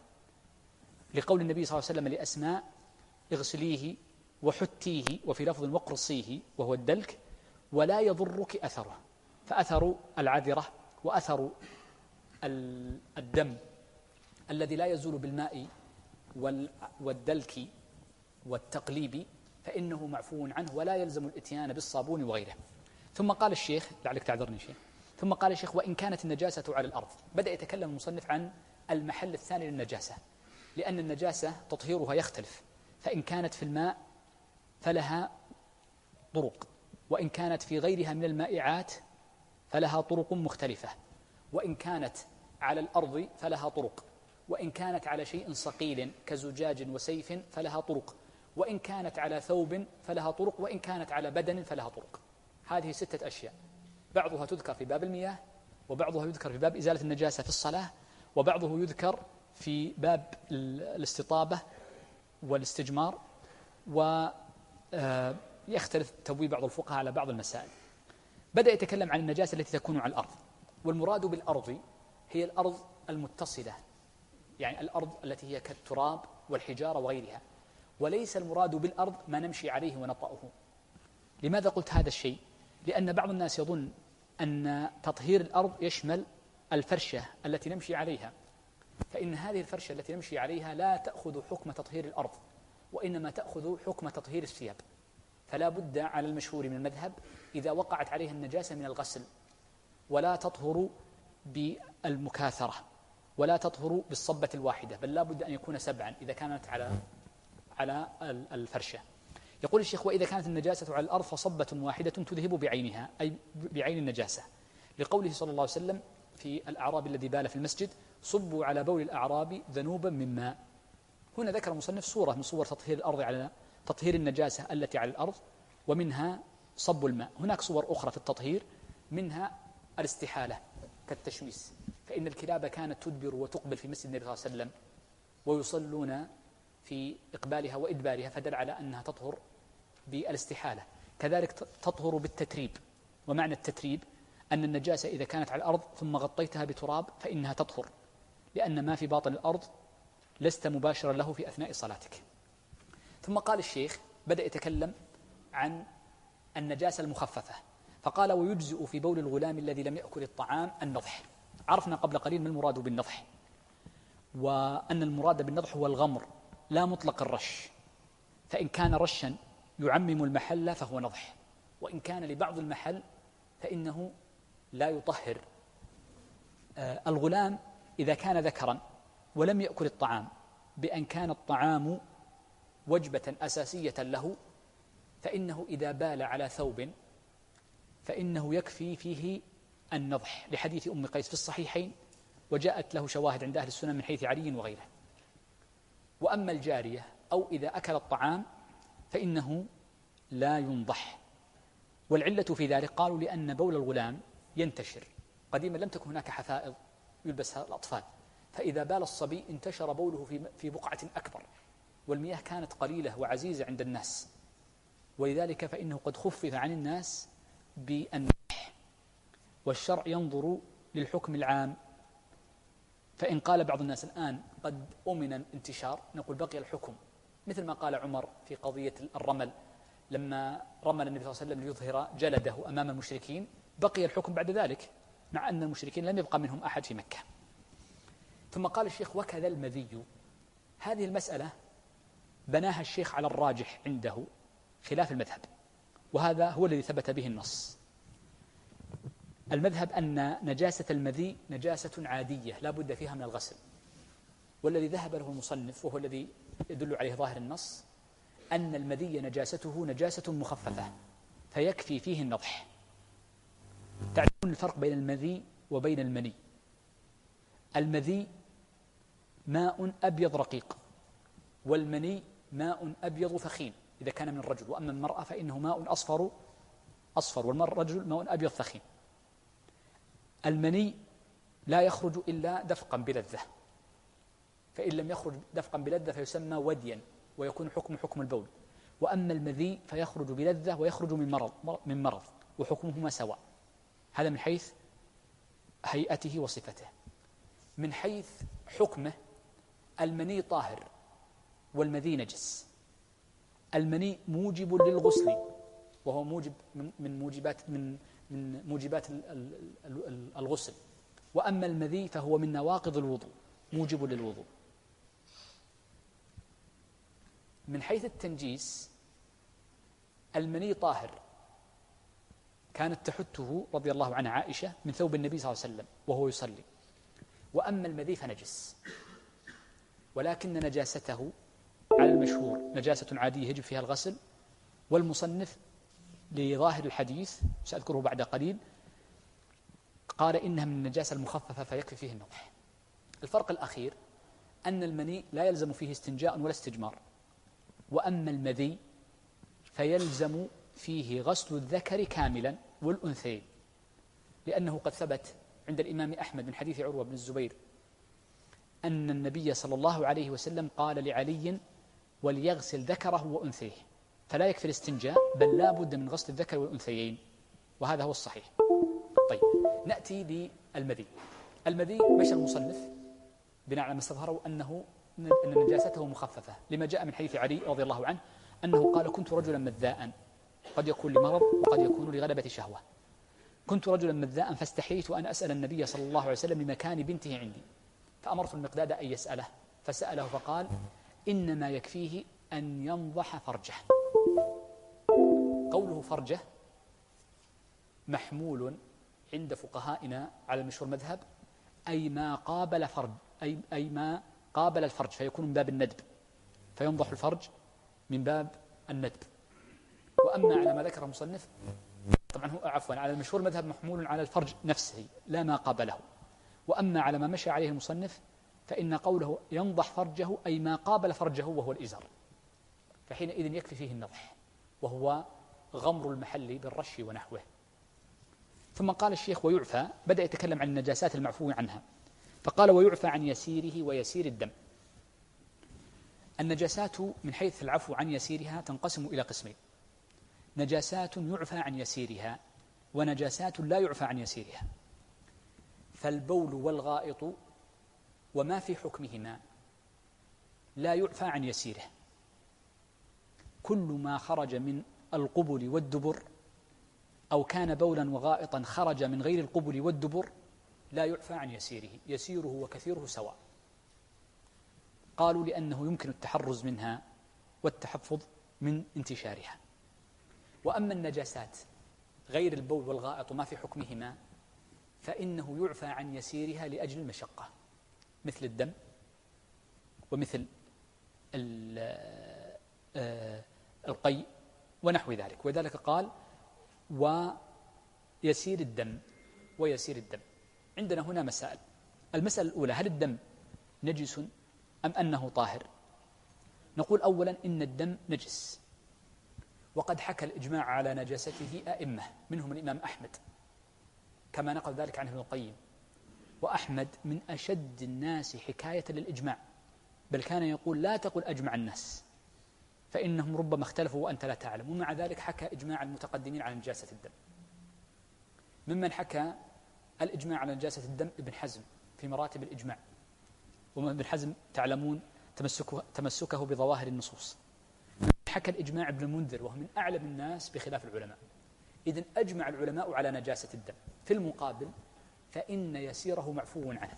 لقول النبي صلى الله عليه وسلم لأسماء اغسليه وحتيه، وفي لفظ وقرصيه وهو الدلك، ولا يضرك أثره. فأثر العذرة وأثر الدم الذي لا يزول بالماء والدلك والتقليب فإنه معفو عنه ولا يلزم الاتيان بالصابون وغيره. ثم قال الشيخ، لعلك تعذرني شيء، ثم قال الشيخ وإن كانت النجاسة على الأرض. بدأ يتكلم المصنف عن المحل الثاني للنجاسة، لأن النجاسة تطهيرها يختلف، فإن كانت في الماء فلها طرق، وإن كانت في غيرها من المائعات فلها طرق مختلفة، وإن كانت على الأرض فلها طرق، وإن كانت على شيء صقيل كزجاج وسيف فلها طرق، وإن كانت على ثوب فلها طرق، وإن كانت على بدن فلها طرق. هذه 6 أشياء، بعضها تذكر في باب المياه، وبعضها يذكر في باب إزالة النجاسة في الصلاة، وبعضه يذكر في باب الاستطابة والاستجمار، ويختلف تبويب بعض الفقهاء على بعض المسائل. بدأ يتكلم عن النجاسة التي تكون على الأرض، والمراد بالأرض هي الأرض المتصلة، يعني الأرض التي هي كالتراب والحجارة وغيرها، وليس المراد بالأرض ما نمشي عليه ونطأه. لماذا قلت هذا الشيء؟ لأن بعض الناس يظن أن تطهير الأرض يشمل الفرشة التي نمشي عليها، فإن هذه الفرشة التي نمشي عليها لا تأخذ حكم تطهير الأرض، وإنما تأخذ حكم تطهير الثياب. فلا بد على المشهور من المذهب إذا وقعت عليها النجاسة من الغسل، ولا تطهر بالمكاثرة، ولا تطهر بالصبة الواحدة، بل لا بد أن يكون 7 إذا كانت على الفرشة. يقول الشيخ وإذا كانت النجاسة على الأرض فصبة واحدة تذهب بعينها، أي بعين النجاسة، لقوله صلى الله عليه وسلم في الأعرابي الذي بال في المسجد صبوا على بول الأعرابي ذنوبا من ماء. هنا ذكر المصنف صورة من صور تطهير الأرض على تطهير النجاسة التي على الأرض، ومنها صب الماء. هناك صور أخرى في التطهير، منها الاستحالة كالتشميس، فإن الكلاب كانت تدبر وتقبل في مسجد النبي صلى الله عليه وسلم ويصلون في إقبالها وإدبارها، فدل على أنها تطهر بالاستحالة. كذلك تطهر بالتتريب، ومعنى التتريب أن النجاسة إذا كانت على الأرض ثم غطيتها بتراب فإنها تطهر، لأن ما في باطن الأرض لست مباشرا له في أثناء صلاتك. ثم قال الشيخ بدأ يتكلم عن النجاسة المخففة، فقال ويجزئ في بول الغلام الذي لم يأكل الطعام النضح. عرفنا قبل قليل ما المراد بالنضح، وأن المراد بالنضح هو الغمر لا مطلق الرش، فإن كان رشا يعمم المحل فهو نضح، وإن كان لبعض المحل فإنه لا يطهر. الغلام إذا كان ذكرا ولم يأكل الطعام بأن كان الطعام وجبة أساسية له، فإنه إذا بال على ثوب فإنه يكفي فيه النضح، لحديث أم قيس في الصحيحين، وجاءت له شواهد عند أهل السنة من حيث علي وغيره. وأما الجارية أو إذا أكل الطعام فإنه لا ينضح. والعلة في ذلك قالوا لأن بول الغلام ينتشر، قديما لم تكن هناك حفائض يلبسها الأطفال، فإذا بال الصبي انتشر بوله في بقعة أكبر، والمياه كانت قليلة وعزيزة عند الناس، ولذلك فإنه قد خفف عن الناس بالنضح. والشرع ينظر للحكم العام، فإن قال بعض الناس الآن قد أمن الانتشار، نقول بقي الحكم، مثل ما قال عمر في قضية الرمل لما رمل النبي صلى الله عليه وسلم ليظهر جلده أمام المشركين، بقي الحكم بعد ذلك مع أن المشركين لم يبقى منهم أحد في مكة. ثم قال الشيخ وكذا المذي. هذه المسألة بناها الشيخ على الراجح عنده خلاف المذهب، وهذا هو الذي ثبت به النص. المذهب أن نجاسة المذي نجاسة عادية لا بد فيها من الغسل، والذي ذهب له المصنف وهو الذي يدل عليه ظاهر النص أن المذي نجاسته نجاسة مخففة فيكفي فيه النضح. تعرفون الفرق بين المذي وبين المني؟ المذي ماء أبيض رقيق، والمني ماء أبيض ثخين إذا كان من الرجل، وأما المرأة فإنه ماء أصفر والرجل ماء أبيض ثخين. المني لا يخرج إلا دفقا بلذة، فإن لم يخرج دفقا بلذة فيسمى وديا ويكون حكم البول. وأما المذي فيخرج بلذة ويخرج من مرض وحكمهما سواء. هذا من حيث هيئته وصفته. من حيث حكمه المني طاهر والمذي نجس. المني موجب للغسل، وهو موجب من موجبات الغسل، وأما المذي فهو من نواقض الوضوء موجب للوضوء. من حيث التنجيس المني طاهر، كانت تحته رضي الله عنها عائشة من ثوب النبي صلى الله عليه وسلم وهو يصلي. وأما المذي فنجس، ولكن نجاسته على المشهور نجاسة عادية يجب فيها الغسل، والمصنف لظاهر الحديث سأذكره بعد قليل قال إنها من النجاسة المخففة فيكفي فيه النضح. الفرق الأخير أن المني لا يلزم فيه استنجاء ولا استجمار، وأما المذي فيلزم فيه غسل الذكر كاملا والأنثيين، لأنه قد ثبت عند الإمام أحمد من حديث عروة بن الزبير أن النبي صلى الله عليه وسلم قال لعلي وليغسل ذكره وأنثيه، فلا يكفي الاستنجاء بل لا بد من غسل الذكر والأنثيين، وهذا هو الصحيح. طيب نأتي للمذي. المذي مشى المصنف بناء على ما استظهروا أن نجاسته مخففة، لما جاء من حديث علي رضي الله عنه أنه قال كنت رجلا مذاء، قد يكون لمرض وقد يكون لغلبة شهوة. كنت رجلا مذاء فاستحييت أن أسأل النبي صلى الله عليه وسلم لمكان بنته عندي، فأمرت المقداد أن يسأله، فسأله فقال إنما يكفيه أن ينضح فرجه. قوله فرجه محمول عند فقهائنا على المشهور المذهب أي ما قابل فرج، أي ما قابل الفرج، فيكون من باب الندب، فينضح الفرج من باب الندب. وأما على ما ذكره المصنف طبعا هو عفوا على المشهور المذهب محمول على الفرج نفسه لا ما قابله، وأما على ما مشى عليه المصنف فإن قوله ينضح فرجه أي ما قابل فرجه وهو الإزار، فحينئذ يكفي فيه النضح وهو غمر المحل بالرش ونحوه. ثم قال الشيخ ويعفى، بدأ يتكلم عن النجاسات المعفو عنها، فقال ويعفى عن يسيره ويسير الدم. النجاسات من حيث العفو عن يسيرها تنقسم إلى قسمين: نجاسات يعفى عن يسيرها ونجاسات لا يعفى عن يسيرها. فالبول والغائط وما في حكمهما لا يعفى عن يسيره. كل ما خرج من القبل والدبر أو كان بولا وغائطا خرج من غير القبل والدبر لا يعفى عن يسيره، يسيره وكثيره سواء. قالوا لأنه يمكن التحرز منها والتحفظ من انتشارها. وأما النجاسات غير البول والغائط وما في حكمهما فإنه يعفى عن يسيرها لأجل المشقة، مثل الدم ومثل القيء ونحو ذلك. وذلك قال ويسير الدم ويسير الدم. عندنا هنا مسائل. المسألة الأولى: هل الدم نجس أم أنه طاهر؟ نقول أولا إن الدم نجس، وقد حكى الإجماع على نجاسته أئمة، منهم الإمام أحمد كما نقل ذلك عنه ابن القيم. وأحمد من أشد الناس حكاية للإجماع، بل كان يقول لا تقل أجمع الناس فإنهم ربما اختلفوا وأنت لا تعلم. ومع ذلك حكى إجماع المتقدمين على نجاسة الدم. ممن حكى الإجماع على نجاسة الدم ابن حزم في مراتب الإجماع، وابن حزم تعلمون تمسكه بظواهر النصوص. حكى الإجماع ابن المنذر وهو من أعلم الناس بخلاف العلماء. إذن أجمع العلماء على نجاسة الدم. في المقابل فإن يسيره معفو عنه،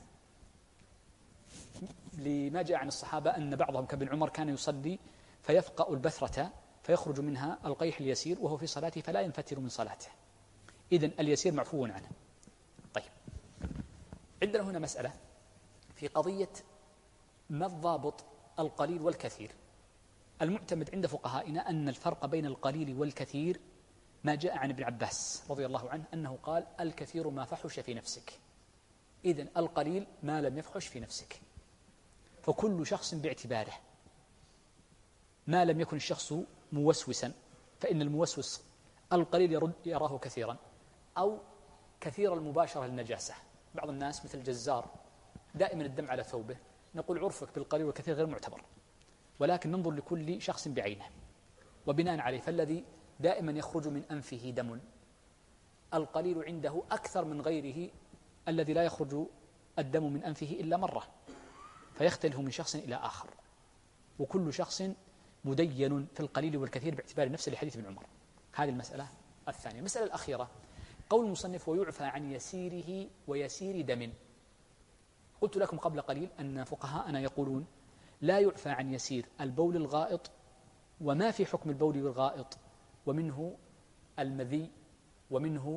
لما جاء عن الصحابة أن بعضهم كابن عمر كان يصلي فيفقأ البثرة فيخرج منها القيح اليسير وهو في صلاته فلا ينفتر من صلاته. إذن اليسير معفو عنه. طيب، عندنا هنا مسألة في قضية ما الضابط القليل والكثير. المعتمد عند فقهائنا أن الفرق بين القليل والكثير ما جاء عن ابن عباس رضي الله عنه أنه قال الكثير ما فحش في نفسك. إذن القليل ما لم يفحش في نفسك. فكل شخص باعتباره، ما لم يكن الشخص موسوسا، فإن الموسوس القليل يراه كثيرا، أو كثير المباشرة للنجاسة. بعض الناس مثل الجزار دائما الدم على ثوبه، نقول عرفك بالقليل والكثير غير معتبر، ولكن ننظر لكل شخص بعينه وبناء عليه. فالذي دائما يخرج من أنفه دم القليل عنده أكثر من غيره الذي لا يخرج الدم من أنفه إلا مرة، فيختلف من شخص إلى آخر. وكل شخص مدين في القليل والكثير باعتبار نفسه لحديث ابن عمر. هذه المسألة الثانية. المسألة الأخيرة قول المصنف ويعفى عن يسيره ويسير دم. قلت لكم قبل قليل أن فقهاءنا يقولون لا يعفى عن يسير البول الغائط وما في حكم البول والغائط، ومنه المذي، ومنه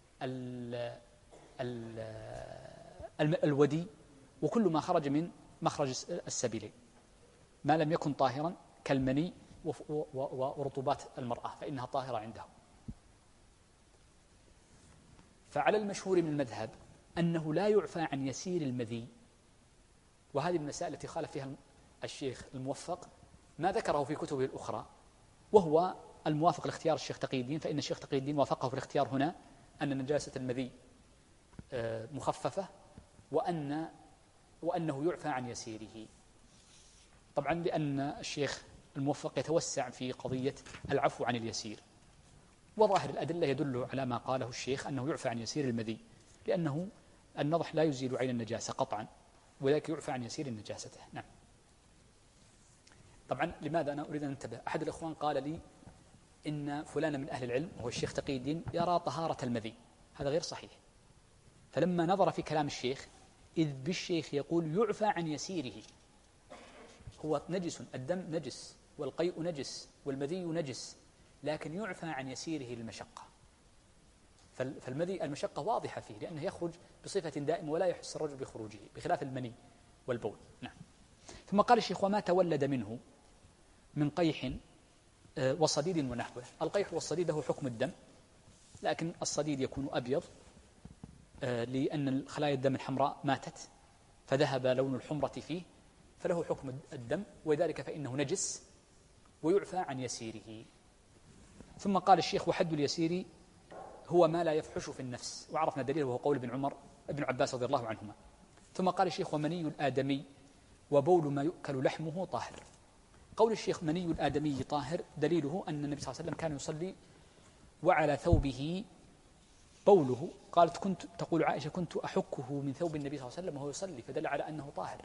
الودي، وكل ما خرج من مخرج السبيلين ما لم يكن طاهرا كالمني ورطوبات المرأة فإنها طاهرة عنده. فعلى المشهور من المذهب أنه لا يعفى عن يسير المذي، وهذه المسائل التي خالف فيها الشيخ الموفق ما ذكره في كتبه الأخرى، وهو الموافق لاختيار الشيخ تقي الدين. فإن الشيخ تقي الدين وافقه في الاختيار هنا أن نجاسة المذي مخففة، وأنه يعفى عن يسيره. طبعا لأن الشيخ الموفق يتوسع في قضية العفو عن اليسير، وظاهر الأدلة يدل على ما قاله الشيخ أنه يعفى عن يسير المذي، لأنه النضح لا يزيل عين النجاسة قطعا، وذلك يعفى عن يسير نجاسته. نعم. طبعا لماذا أنا أريد أن انتبه؟ أحد الإخوان قال لي إن فلان من أهل العلم وهو الشيخ تقي الدين يرى طهارة المذي. هذا غير صحيح. فلما نظر في كلام الشيخ إذ بالشيخ يقول يعفى عن يسيره. هو نجس، الدم نجس، والقيء نجس، والمذي نجس، لكن يعفى عن يسيره للمشقة. فالمذي المشقة واضحة فيه لأنه يخرج بصفة دائمة ولا يحس الرجل بخروجه، بخلاف المني والبول. نعم. ثم قال الشيخ وما تولد منه من قيح وصديد ونحوه. القيح والصديد له حكم الدم، لكن الصديد يكون أبيض لأن خلايا الدم الحمراء ماتت فذهب لون الحمرة فيه، فله حكم الدم، وذلك فإنه نجس ويعفى عن يسيره. ثم قال الشيخ وحد اليسير هو ما لا يفحش في النفس، وعرفنا دليله وهو قول ابن عباس رضي الله عنهما. ثم قال الشيخ ومني الآدمي وبول ما يؤكل لحمه طاهر. قول الشيخ مني الآدمي طاهر دليله أن النبي صلى الله عليه وسلم كان يصلي وعلى ثوبه بوله. قالت تقول عائشة كنت أحكه من ثوب النبي صلى الله عليه وسلم وهو يصلي، فدل على أنه طاهر.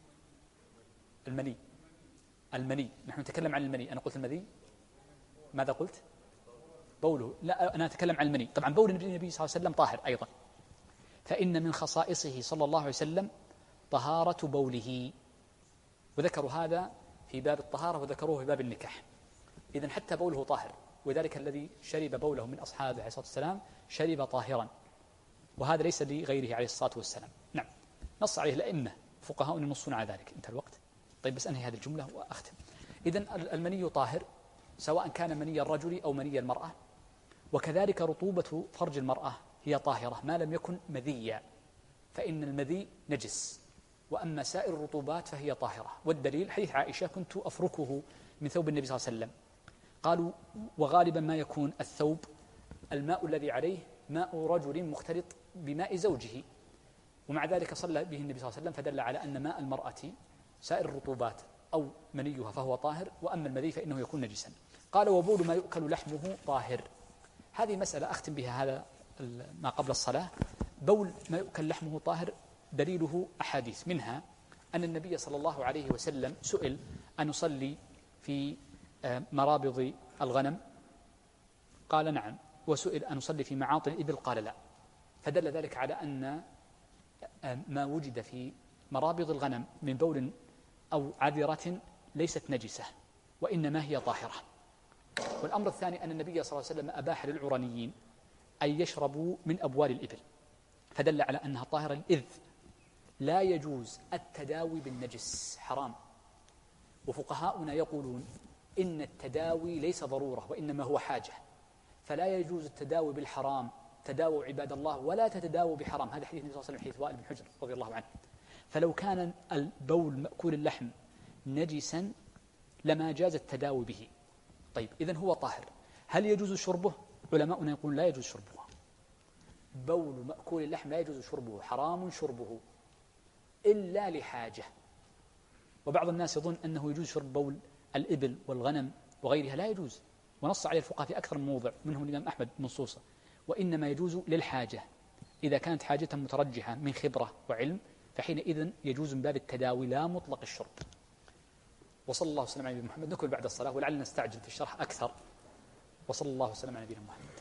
المني نحن نتكلم عن المني. أنا قلت المذي، ماذا قلت؟ بوله. لا، أنا أتكلم عن المني. طبعا بول النبي صلى الله عليه وسلم طاهر أيضا، فإن من خصائصه صلى الله عليه وسلم طهارة بوله، وذكروا هذا في باب الطهارة وذكروه في باب النكاح. إذن حتى بوله طاهر، وذلك الذي شرب بوله من أصحابه عليه الصلاة والسلام شرب طاهرا، وهذا ليس لغيره عليه الصلاة والسلام. نعم. نص عليه الأئمة فقهاء ينصون على ذلك. انتهى الوقت. طيب بس أنهي هذه الجملة وأختم. إذن المني طاهر سواء كان مني الرجل أو مني المرأة، وكذلك رطوبة فرج المرأة هي طاهرة ما لم يكن مذيا، فإن المذي نجس، وأما سائر الرطوبات فهي طاهرة. والدليل حديث عائشة كنت أفركه من ثوب النبي صلى الله عليه وسلم. قالوا وغالبا ما يكون الثوب الماء الذي عليه ماء رجل مختلط بماء زوجه، ومع ذلك صلى به النبي صلى الله عليه وسلم، فدل على أن ماء المرأة سائر الرطوبات أو منيها فهو طاهر، وأما المذي فإنه يكون نجسا. قال وبول ما يؤكل لحمه طاهر. هذه مسألة أختم بها هذا ما قبل الصلاة. بول ما يؤكل لحمه طاهر دليله أحاديث، منها أن النبي صلى الله عليه وسلم سئل أن يصلي في مرابض الغنم قال نعم، وسئل أن يصلي في معاطن الإبل قال لا، فدل ذلك على أن ما وجد في مرابض الغنم من بول أو عذرة ليست نجسة، وإنما هي طاهرة. والأمر الثاني أن النبي صلى الله عليه وسلم أباح للعرانيين أن يشربوا من أبوال الإبل، فدل على أنها طاهرة، إذ لا يجوز التداوي بالنجس، حرام. وفقهاؤنا يقولون إن التداوي ليس ضرورة وإنما هو حاجة، فلا يجوز التداوي بالحرام. تداووا عباد الله ولا تتداووا بحرام، هذا حديث النبي صلى الله عليه وسلم، حديث وائل بن حجر رضي الله عنه. فلو كان البول مأكول اللحم نجسا لما جاز التداوي به. طيب إذن هو طاهر، هل يجوز شربه؟ علماؤنا يقولون لا يجوز شربه. بول مأكول اللحم لا يجوز شربه، حرام شربه إلا لحاجة. وبعض الناس يظن أنه يجوز شرب بول الإبل والغنم وغيرها، لا يجوز، ونص عليه الفقهاء في أكثر من موضع منهم الإمام أحمد منصوصة، وإنما يجوز للحاجة. إذا كانت حاجة مترجحة من خبرة وعلم فحينئذ يجوز من باب التداوي لا مطلق الشرب. وصلى الله وسلم على نبينا محمد. نكمل بعد الصلاة ولعلنا نستعجل في الشرح أكثر. وصلى الله وسلم على نبينا محمد.